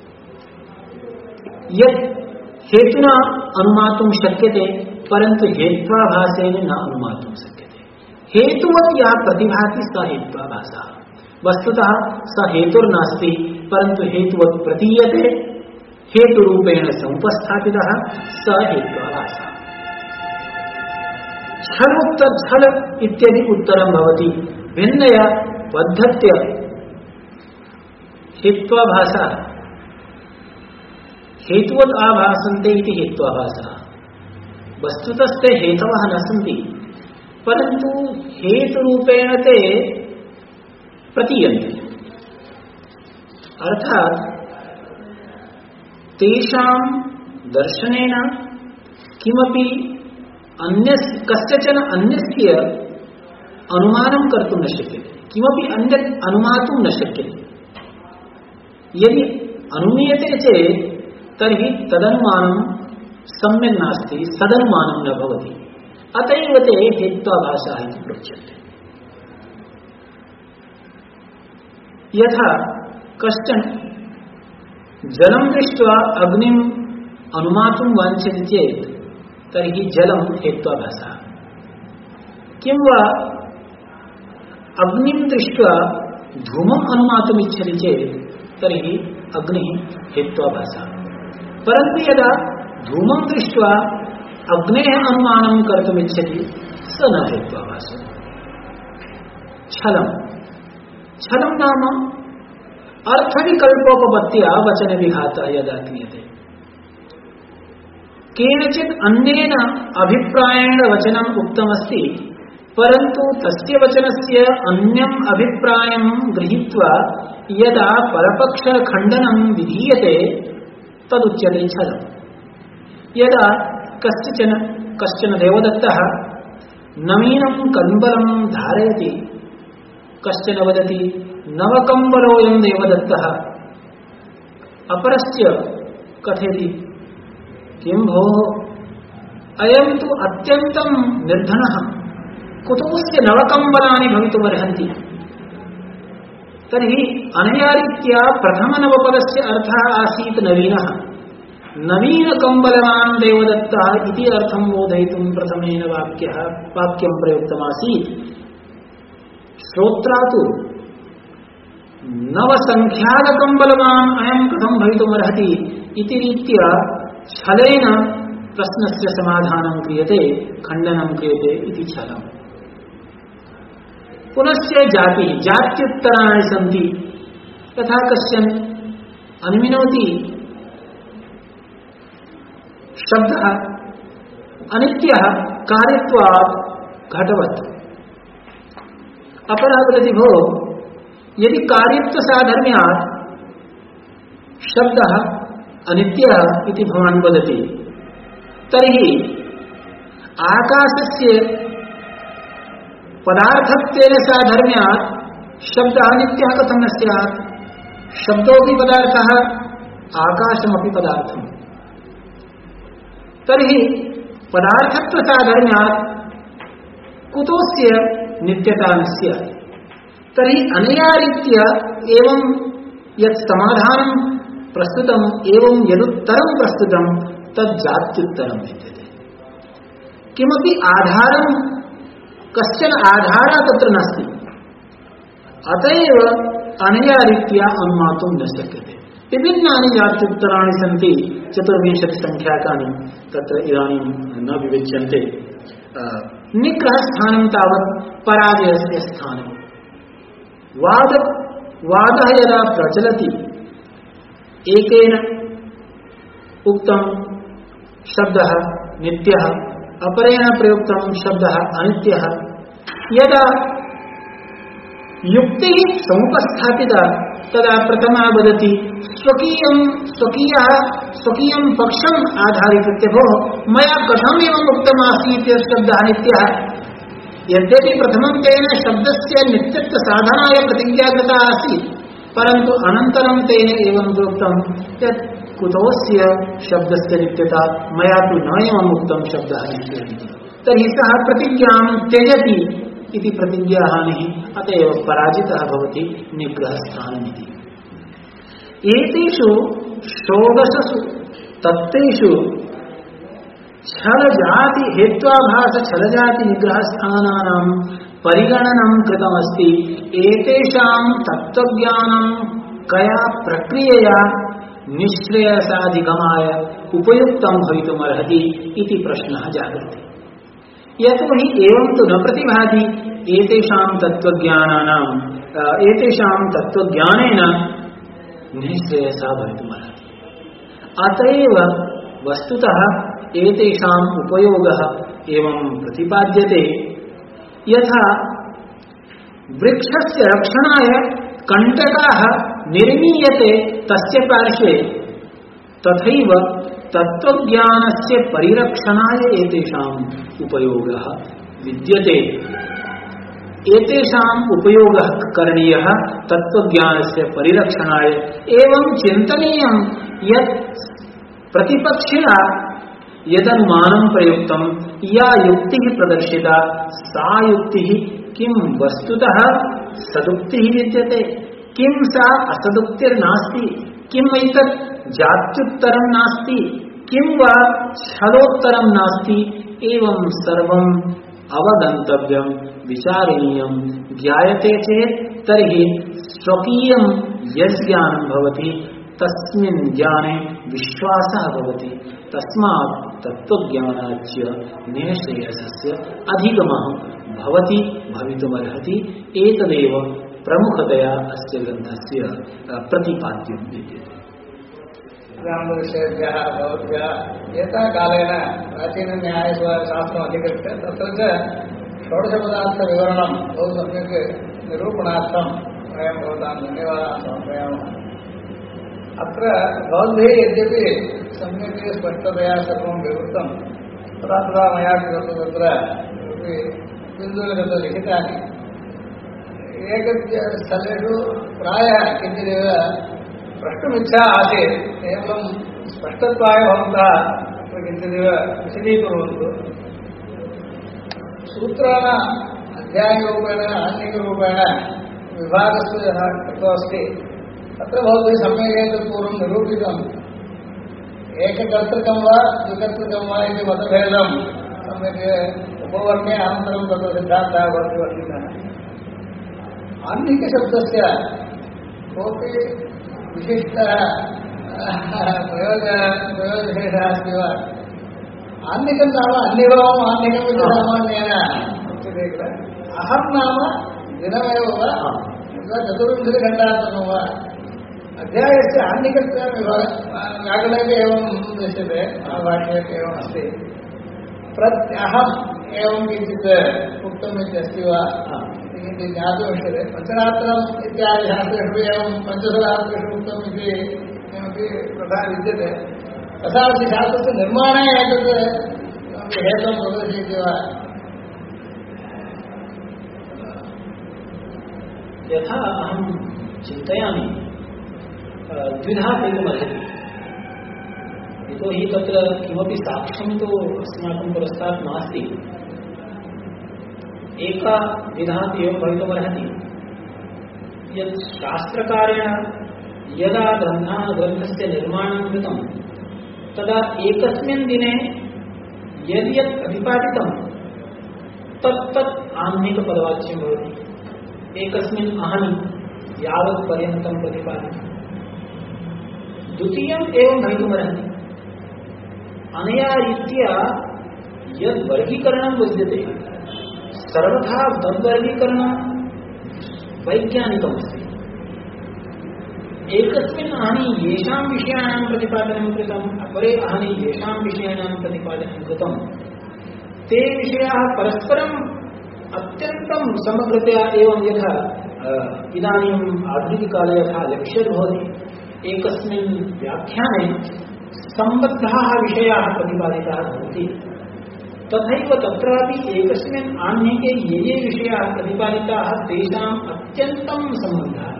यत् हेतुना अनुमातुं शक्यते, परन्तु हेत्वाभासेन न अनुमातुं शक्यते। हेतुवत् या प्रतिभाति सा हेत्वाभासः। वस्तुतः स हेतुर्नास्ति, परन्तु हेतुवत् प्रतीयते, हेतुरूपेण समुपस्थापितः स हेत्वाभासः। छल इत्यादि उत्तरं भवति। भिन्नया पद्धत्या हेत्वाभासः हेतुवत् आभासन्ते इति हेत्वाभासः। वस्तुतस्ते हेतवः न सन्ति, परन्तु हेतुरूपेण ते प्रतीयन्ते। अर्थात् तेषां दर्शनेन किमपि कस्यचन अन्यस्य अनुमानं कर्तुं न शक्यते, किमपि अन्यत् अनुमातुं न शक्यते। यदि अनुमीयते चेत् तर्हि तदनुमानं सम्यक् नास्ति, सदनुमानं न भवति। अत एव ते हेत्वाभासः इति प्रोच्यन्ते। यथा कश्चन जलं दृष्ट्वा अग्निम् अनुमातुं वाञ्छति चेत् तर्हि जलं हेत्वाभासः। किं वा अग्निं दृष्ट्वा धूमम् अनुमातुम् इच्छति चेत् तर्हि अग्निः हेत्वाभासः। परन्तु यदा धूमं दृष्ट्वा अग्नेः अनुमानं कर्तुम् इच्छति स न हेत्वाभासः। छलं नाम अर्थविकल्पोपपत्त्या वचनविघातः यदा क्रियते। केनचित् अन्येन अभिप्रायेण वचनम् उक्तमस्ति, परन्तु तस्य वचनस्य अन्यम् अभिप्रायं गृहीत्वा यदा परपक्षखण्डनं विधीयते तदुच्यते छलम्। यदा कश्चन देवदत्तः नवीनं कम्बलं धारयति, कश्चन वदति नवकम्बलोऽयं देवदत्तः, अपरस्य कथयति किं भोः अयं तु अत्यन्तं निर्धनः, कुतोऽस्य नवकम्बलानि भवितुमर्हन्ति। तर्हि अनया रीत्या प्रथमनवपदस्य अर्थः आसीत् नवीनः, नवीनकम्बलवान् देवदत्तः इति अर्थं बोधयितुं प्रथमेन वाक्यं प्रयुक्तमासीत्। श्रोत्रा तु नवसङ्ख्याककम्बलवान् अयं कथं भवितुमर्हति इति रीत्या छलेन प्रश्नस्य समाधानं क्रियते, खण्डनं क्रियते इति छलम्। पुनश्च जात्युत्तराणि सन्ति। तथा कश्चन अनुमिनोति शब्दः अनित्यः कार्यत्वात् घटवत्। अपरः वदति भो यदि कार्यत्वसाधर्म्यात् शब्दः अनित्यः इति भवान् वदति, तर्हि आकाशस्य पदार्थत्वेन साधर्म्यात् शब्दः नित्यः कथं न स्यात्? शब्दोऽपि पदार्थः, आकाशमपि पदार्थम्। तर्हि पदार्थत्वसाधर्म्यात् कुतोऽस्य नित्यता न स्यात्? तर्हि अनया रीत्या एवं यत् समाधानं प्रस्तुतम् एवं यदुत्तरं प्रस्तुतं तद् जात्युत्तरं विद्यते। किमपि आधारं, कश्चन आधारः तत्र नास्ति, अतएव अनया रीत्या अनुमातुं न शक्यते। विभिन्नानि जात्युत्तराणि सन्ति, 24 संख्याकानि तत्र इदानीं न विविच्यन्ते। निग्रहस्थानं तावत् पराजयस्य स्थानम्। वादः यदा प्रचलति, एकेन उक्तं शब्दः नित्यः, अपरेण प्रयुक्तं शब्दः अनित्यः, यदा युक्तिः समुपस्थापिता तदा प्रथमा वदति स्वकीयं पक्षम् आधारीकृत्य भोः मया कथम् एवम् उक्तमासीत् शब्दः अनित्यः। यद्यपि प्रथमं तेन शब्दस्य नित्यत्वसाधनाय प्रतिज्ञा कृता आसीत्, परन्तु अनन्तरं तेन एवं प्रोक्तं यत् कुतोऽस्य शब्दस्य नित्यता, मया तु न एवम् उक्तं शब्दः नित्यः। तर्हि सः प्रतिज्ञां त्यजति इति प्रतिज्ञाहानिः, अत एव पराजितः भवति निग्रहस्थानमिति। एतेषु 16 तत्तेषु छलजाति हेत्वाभास छलजाति निग्रहस्थानानां परिगणनं कृतमस्ति। एतेषां तत्त्वज्ञानं कया प्रक्रियया निःश्रेयसाधिगमाय उपयुक्तं भवितुमर्हति इति प्रश्नः जायते। यतोहि एवं तु न प्रतिभाति एतेषां तत्त्वज्ञानेन निःश्रेयसा भवितुमर्हति। अतएव वस्तुतः एतेषाम् उपयोगः एवं प्रतिपाद्यते। यथा वृक्षस्य रक्षणाय कण्टकाः निर्मीयते तस्य पार्श्वे, तथैव तत्त्वज्ञानस्य परिरक्षणाय एतेषाम् उपयोगः विद्यते। एतेषाम् उपयोगः करणीयः तत्त्वज्ञानस्य परिरक्षणाय। एवं चिन्तनीयं यत् प्रतिपक्षिणा यदनुमानं प्रयुक्तं, या युक्तिः प्रदर्शिता, सा युक्तिः किं वस्तुतः सदुक्तिः विद्यते, किं सा असदुक्तिर्नास्ति, किम् एतत् जात्युत्तरं नास्ति, किं वा छलोत्तरं नास्ति। एवं सर्वम् अवगन्तव्यं, विचारणीयं। ज्ञायते चेत् तर्हि स्वकीयं यज्ञानं भवति तस्मिन् ज्ञाने विश्वासः भवति। तस्मात् तत्त्वज्ञानाच्च निःश्रेयसस्य अधिगमः भवति भवितुमर्हति। एतदेव प्रमुखतया अस्य ग्रन्थस्य प्रतिपाद्यं विद्यते। ब्राह्मणविषयेभ्यः भवद्भ्यः एता कालेन प्राचीनन्यायशास्त्रम् अधिकृत्य तत्र च षोडशपदार्थविवरणं बहु सम्यक् निरूपणार्थं वयं भवतां धन्यवादान् समर्पयामः। अत्र भवद्भिः यद्यपि सम्यक् स्पष्टतया सर्वं विवृतं तदा तदा मया कृतं तत्र बिन्दुः लिखितानि एकस्थलेषु प्रायः किञ्चिदेव प्रष्टुमिच्छा आसीत्। केवलं स्पष्टत्वाय भवन्तः तत्र किञ्चिदेव विशदीकुर्वन्तु। सूत्राणाम् अध्यायरूपेण आन्निकरूपेण विभागस्तु यः कृतमस्ति तत्र भवद्भिः सम्यक् पूर्वं निरूपितम्। एककर्तृकं वा द्विकर्तृकं वा इति मतभेदं सम्यक् उपवर्ण्य अनन्तरं तत्र सिद्धान्तः भवति वर्णितः। आन्निकशब्दस्य कोऽपि विशिष्टः प्रयोगविशेषः अस्ति वा? आन्निकं नाम अन्यभावम् आन्निकम् इति सामान्येन उच्यते किल। अहं नाम दिनमेव वा चतुर्विंशतिघण्टात्मकं वा? अध्यायस्य आन्निकत्वेन व्याकरणे एवं दृश्यते, महाभाष्ये एवमस्ति। प्रत्यहम् एवं किञ्चित् उक्तम् इत्यस्ति वा इति ज्ञातुमिष्यते। पञ्चरात्रम् इत्यादि शास्त्रेषु एवं पञ्चसरात्रेषु उक्तम् इति किमपि प्रथा विद्यते। तथा शास्त्रस्य निर्माणे एतत् हेतुं प्रदर्शयति वा? यथा अहं चिन्तयामि द्विधा भवितुमर्हति। यतोहि तत्र किमपि साक्ष्यं तु अस्माकं पुरस्तात् नास्ति। एका विधा एवं भवितुमर्हति यत् शास्त्रकारेण यदा ग्रन्थस्य निर्माणं कृतं तदा एकस्मिन् दिने यद् यत् प्रतिपादितं तत् आह्निकपदवाच्यं भवति। एकस्मिन् अहनि यावत् पर्यन्तं प्रतिपादितम्। द्वितीयम् एवं भवितुमर्हति अनया रीत्या यद् वर्गीकरणं विद्यते सर्वथा तद्वर्गीकरणं वैज्ञानिकमस्ति। एकस्मिन् अहनि येषां विषयाणां प्रतिपादनं कृतम्, अपरे अहनि येषां विषयाणां प्रतिपादनं कृतं, ते विषयाः परस्परम् अत्यन्तं समग्रतया एवं यथा इदानीम् आधुनिककाले यथा लेक्चर् भवति, एकस्मिन् व्याख्याने सम्बद्धाः विषयाः प्रतिपादिताः भवन्ति, तथैव तत्रापि एकस्मिन् आह्निके ये ये विषयाः प्रतिपादिताः तेषाम् अत्यन्तं सम्बन्धः।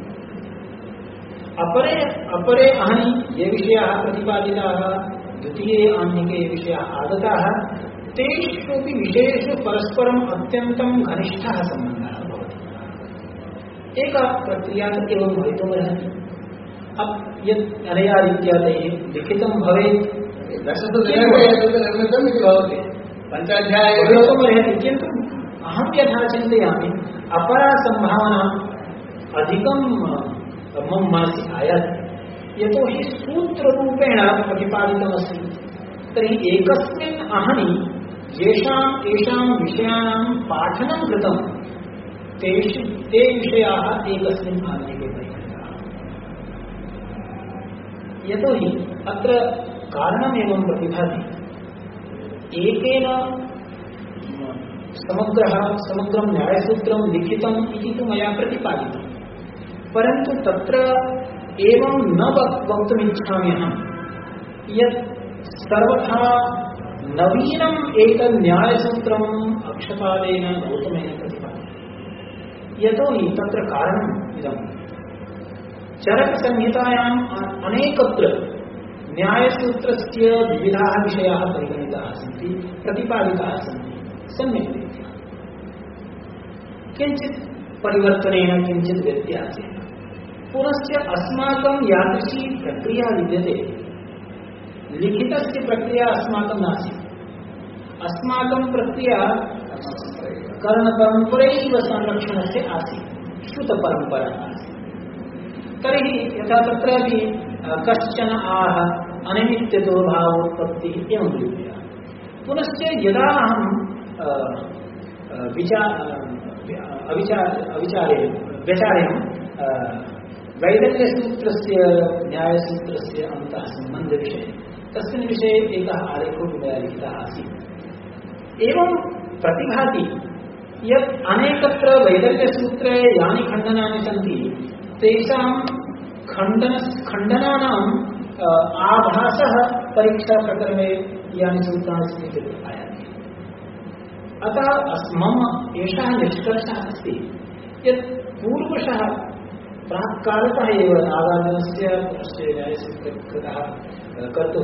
अपरे अहनि ये विषयाः प्रतिपादिताः, द्वितीये आह्निके ये विषयाः आगताः, तेष्वपि विषयेषु परस्परम् अत्यन्तं घनिष्ठः सम्बन्धः भवति। एका प्रक्रिया एवं भवितुमर्हति। अब यत् अनया रीत्या लिखितं भवेत् भवितुमर्हति, किन्तु अहं यथा चिन्तयामि अपरा सम्भावना अधिकं मम मनसि आयाति। यतोहि सूत्ररूपेण प्रतिपादितमस्ति। तर्हि एकस्मिन् अहनि येषां विषयाणां पाठनं कृतं ते विषयाः एकस्मिन् आह्निके परिगणिताः। यतोहि अत्र कारणमेवं प्रतिभाति एकेन समग्रं न्यायसूत्रं लिखितम् इति तु मया प्रतिपादितं, परन्तु तत्र एवं न वक्तुमिच्छामि अहं यत् सर्वथा नवीनम् एतत् न्यायसूत्रम् अक्षपादेन गौतमेन प्रतिपादितम्। यतोहि तत्र कारणम् इदम्, चरकसंहितायाम् अनेकत्र न्यायसूत्रस्य विविधाः विषयाः परिगणिताः सन्ति, प्रतिपादिताः सन्ति सम्यक् रीत्या, किञ्चित् परिवर्तनेन, किञ्चित् व्यत्यासेन। पुनश्च अस्माकं यादृशी प्रक्रिया विद्यते, लिखितस्य प्रक्रिया अस्माकं नासीत्। अस्माकं प्रक्रिया कर्णपरम्परैव संरक्षणस्य आसीत्, श्रुतपरम्परा आसीत्। तर्हि यथा तत्रापि कश्चन आह अनिमित्यतो भावोत्पत्तिः एवं रीत्या पुनश्च यदा अहं व्यचारेण वैदग्ध्यसूत्रस्य न्यायसूत्रस्य अन्तः सम्बन्धविषये तस्मिन् विषये एकः आलेखो मया लिखितः आसीत्। एवं प्रतिभाति यत् अनेकत्र वैदग्ध्यसूत्रे यानि खण्डनानि सन्ति तेषां खण्डनानाम् आभासः परीक्षाप्रकरणे यानि सूत्राणि स्वीकृत्य आयाति। अतः मम एषः निष्कर्षः अस्ति यत् पूर्वशः प्राक्कालतः एव नागार्जुनस्य न्यायसूत्रकृतः कर्तुः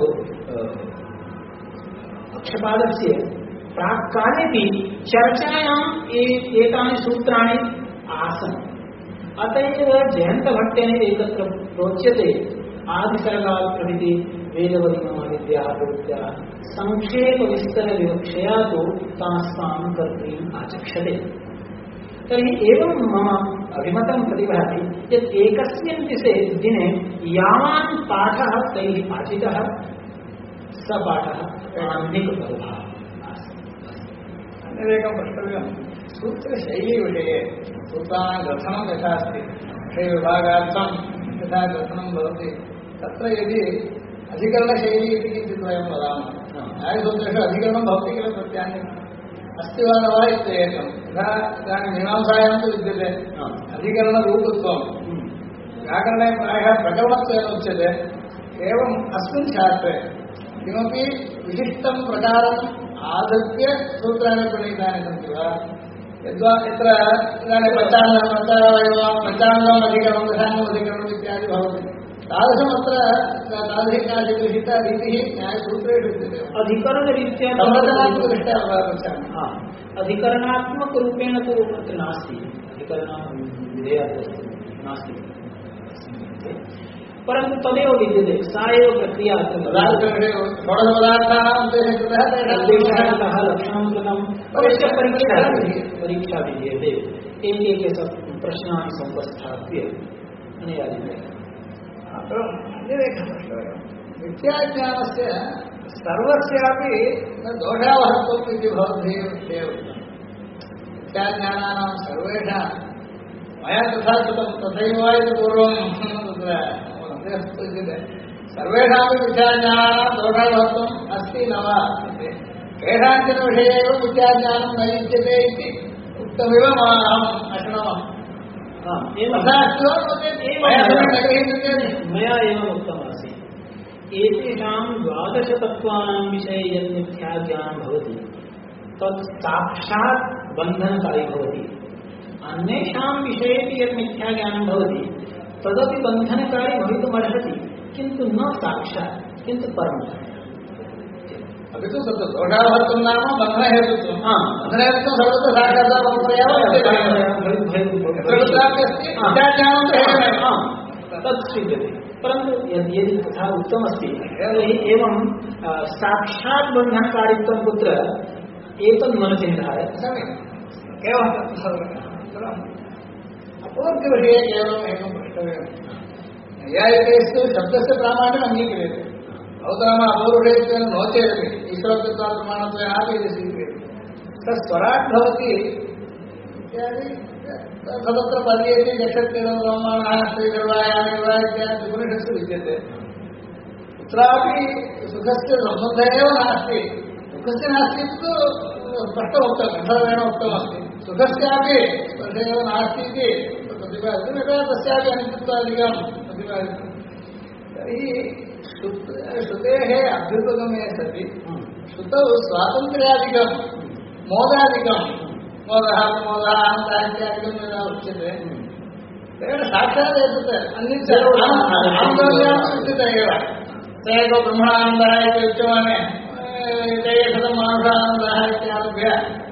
अक्षपादस्य प्राक्कालेपि चर्चायाम् एतानि सूत्राणि आसन्। अत एव जयन्तभट्टेन एकत्र प्रोच्यते आदिसर्गात् प्रभृति वेदवदिमादित्याः प्रवृत्त्याः संक्षेपविस्तरविवक्षया तु तासां कर्तृम् आचक्षते। तर्हि एवं मम अभिमतं प्रतिभाति यत् एकस्मिन् दिने यावान् पाठः तैः पाठितः स पाठः आन्निकप्रभावः आसीत्। अन्यदेकं प्रष्टव्यं सूत्रशैलीविषये सूत्राणां ग्रथनं यथा अस्ति विषयविभागार्थं यथा ग्रथनं भवति तत्र यदि अधिकरणशैली इति किञ्चित् वयं वदामः। न्यायसूत्रेषु अधिकरणं भवति किल प्रत्यान्यम् अस्ति वा न वा इत्येकं यथा इदानीं मीमांसायां तु विद्यते अधिकरणरूपत्वं व्याकरणे प्रायः प्रकरणत्वेन उच्यते। एवम् अस्मिन् शास्त्रे किमपि विशिष्टं प्रकारम् आधृत्य सूत्राणि प्रणीतानि सन्ति वा यद्वा यत्र इदानीं पञ्चाङ्गम् अधिकरणं दशाङ्गम् अधिकरणम् इत्यादि भवति तादृशमत्र तादृशी विशिष्टा रीतिः न्यायसूत्रेषु विद्यते। अधिकरणरीत्या संरचनात्मकदृष्ट्या पश्यामि अधिकरणात्मकरूपेण तु अत्र नास्ति, अधिकरणविधेयः नास्ति, परन्तु तदेव विद्यते सा एव प्रक्रिया लक्षणं कृतं परीक्षा विद्यते। एकैके प्रश्नानि सम्प्रस्थाप्य अनया विद्याज्ञानस्य सर्वस्यापि दोषावहत्वम् इति भवद्भिः विषये उक्तम्। विद्याज्ञानानां सर्वेषां मया तथा कृतं तथैव इति पूर्वं तत्र सर्वेषामपि विद्याज्ञानानां दोषावहत्वम् अस्ति न वा इति केषाञ्चन विषये एव विद्याज्ञानं न युज्यते इति उक्तमिव अहम् अशृणवम्। मया एवम् उक्तमासीत् एतेषां 12 तत्त्वानां विषये यत् मिथ्याज्ञानं भवति तत् साक्षात् बन्धनकारी भवति। अन्येषां विषयेपि यत् मिथ्याज्ञानं भवति तदपि बन्धनकारी भवितुमर्हति, किन्तु न साक्षात् किन्तु परं। अभी तो सब दोषावहत्वं नाम बन्धनहेतुत्वं। बन्धनहेतुत्वं सर्वत्र साक्षात्तया तत् स्वीक्रियते, परन्तु यदि तथा उक्तमस्ति तर्हि एवं साक्षात् बन्धनकारित्वं कुत्र एतत् मनसि निधाय केवलं अपूर्तिविषये केवलम् एकं प्रष्टव्यं। नैयायिकैस्तु शब्दस्य प्रामाण्यम् अङ्गीक्रियते। भवताम् अपूर्वविषयत्वेन नो चेदपि ईश्वरत्वात् प्रमाणत्वेनापि इति स्वीक्रियते। तत् स्वराट् भवति इत्यादि तदत्र पर्येति जक्षत्येन ब्रह्मणः श्रीगर्वायामेव इत्यादि उपनिषत्सु विद्यते। कुत्रापि सुखस्य सम्बन्धः एव नास्ति। सुखस्य नास्ति तु स्पष्टमुक्तं कण्ठेन उक्तमस्ति। सुखस्यापि स्पर्शः एव नास्ति इति प्रतिपादितं। यथा तस्यापि अनित्यत्वादिकं प्रतिपादितं। तर्हि श्रुतेः अभ्युपगमे सति श्रुतौ स्वातन्त्र्यादिकं मोदादिकं मोदः प्रमोदः आनन्दः इत्यादिकं यदा उच्यते तेन साक्षात् एतत् उच्यते एव स एको ब्रह्मानन्दः इति उच्यमाने शतं मानुषानन्दः इत्यारभ्य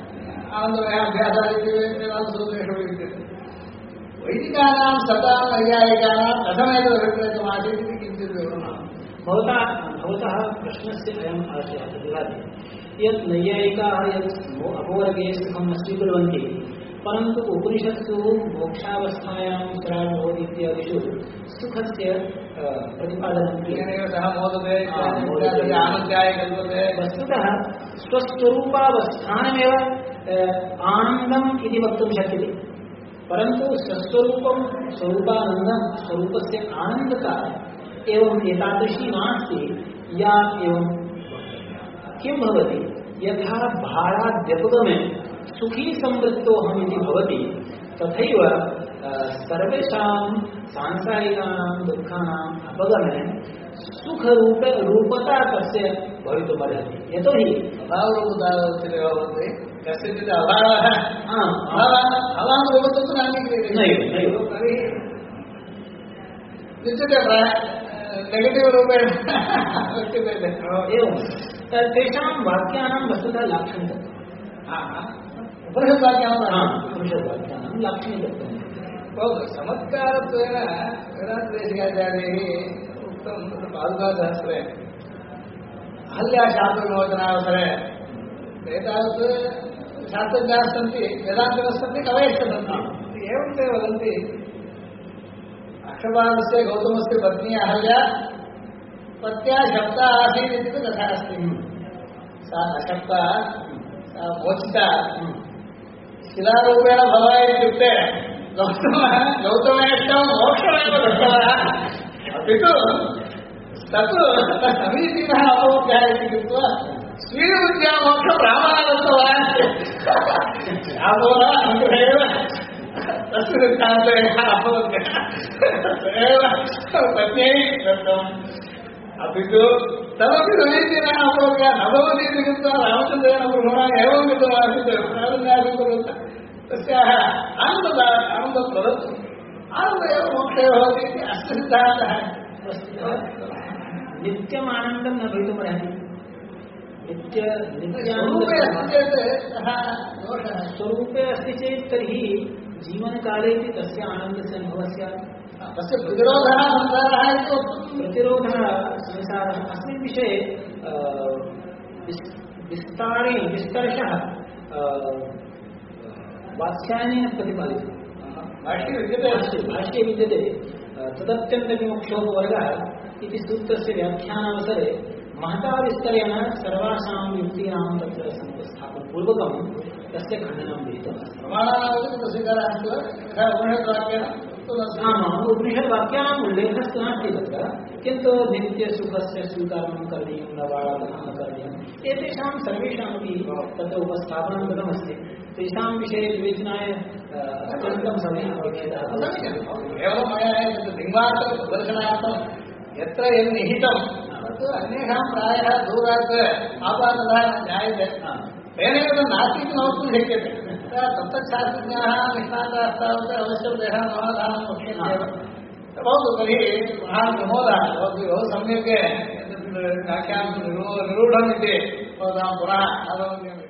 आनन्दमयाभ्यासादित्येषु विद्यते। वैदिकानां सतां नैयायिकानां कथमेतदभिप्रेतमासीत् इति किञ्चित् विवरणम्। भवतः प्रश्नस्य अयम् आशयः प्रतिभाति यत् नैयायिकाः यत् अपोवर्गे सुखं न स्वीकुर्वन्ति परन्तु उपनिषत्सु मोक्षावस्थायां स्रावभवति इत्यादिषु सुखस्य प्रतिपादनं क्रियते। सः मोदते आनन्दाय कल्पते। वस्तुतः स्वस्वरूपावस्थानमेव आनन्दम् इति वक्तुं शक्यते, परन्तु स्वस्वरूपं स्वरूपानन्दं स्वरूपस्य आनन्दता एवम् एतादृशी नास्ति या एवं किं भवति यथा भाडाद्यपगमे सुखी समृद्धोऽहमिति भवति तथैव सर्वेषां सांसारिकानां दुःखानाम् अपगमे सुखरूपता तस्य भवितुमर्हति। यतोहि अभावरूपता भवति कस्यचित् अभावः अभावरूपत्वं नैव तर्हि उच्यते नेगेटिव् रूपेण उच्यते एवं तेषां वाक्यानां वस्तुतः लाक्षणिकता उपनिषद्वाक्यानां लाक्षणिकत्वं बहु चमत्कारत्वेन वेदान्तदेशिकाचार्यैः उक्तं तत्र पादुकासहस्रे अहल्याशास्त्रविमोचनावसरे एतावत् शास्त्रज्ञाः सन्ति वेदान्तिनः सन्ति कवयश्च सन्ति एवं ते वदन्ति अक्षपालस्य गौतमस्य पत्नी अहल्या पत्या शप्ता आसीत् इति तथा अस्ति। सा अशप्ता सा मोचिता शिलारूपेण भव इत्युक्ते गौतमेष्टं मोक्षमेव दत्तवः अपि तु तत् समीचीनः अभवद्भ्यः इति कृत्वा स्वीकृत्या मोक्षप्रामाणः दत्तवः अनुग्रहेव तस्य वृत्तान्ते अभवद्भ्यः तदेव पत्न्यै दत्तम् अपि तु तदपि समीचीनः अभवद्भ्यः न भवति इति कृत्वा रामचन्द्रेण ब्रह्मणा एवं कृतमासीत् तस्याः आनन्दप्रदत्तम् आनन्द एव मोक्षे भवति इति अस्य सिद्धान्तः। नित्यम् आनन्दं न भवितुमर्हति। स्वरूपे अस्ति चेत् सः दोषः स्वरूपे अस्ति चेत् तर्हि जीवनकालेपि तस्य आनन्दस्य अनुभवः स्यात्। तस्य प्रतिरोधः संसारः इति वक्तुं प्रतिरोधः संसारः अस्मिन् विषये विस्तरशः वात्स्यायनेन प्रतिपादितम्। भाष्ये विद्यते तदत्यन्तविमुक्षोपवर्गः इति सूत्रस्य व्याख्यानावसरे महता विस्तरेण सर्वासां युक्तीनां तत्र स्थापनपूर्वकं तस्य खण्डनं विहितमस्ति। उपनिषद्वाक्यानाम् उल्लेखस्तु नास्ति तत्र, किन्तु नित्यसुखस्य स्वीकरणं करणीयं न वा न करणीयम् एतेषां सर्वेषामपि तत्र उपस्थापनं कृतमस्ति। तेषां विषये विवेचनाय अत्यन्तं समयः अपेक्षितः। केवलं मया दिङ्वान्तप्रदर्शनार्थं यत्र यन्निहितं तत् अन्येषां प्रायः दूरात् आपादतः ज्ञायते तेनैव तत् नास्ति इति न वक्तुं शक्यते। तत्तच्छास्त्रज्ञाः निष्णाताः तावत् अवश्यं तेषां समाधानं वक्ष्यन्त्येव। भवतु तर्हि महान् प्रमोदः भवद्भिः बहु सम्यक् व्याख्यानं निरूढम् इति भवतां पुनः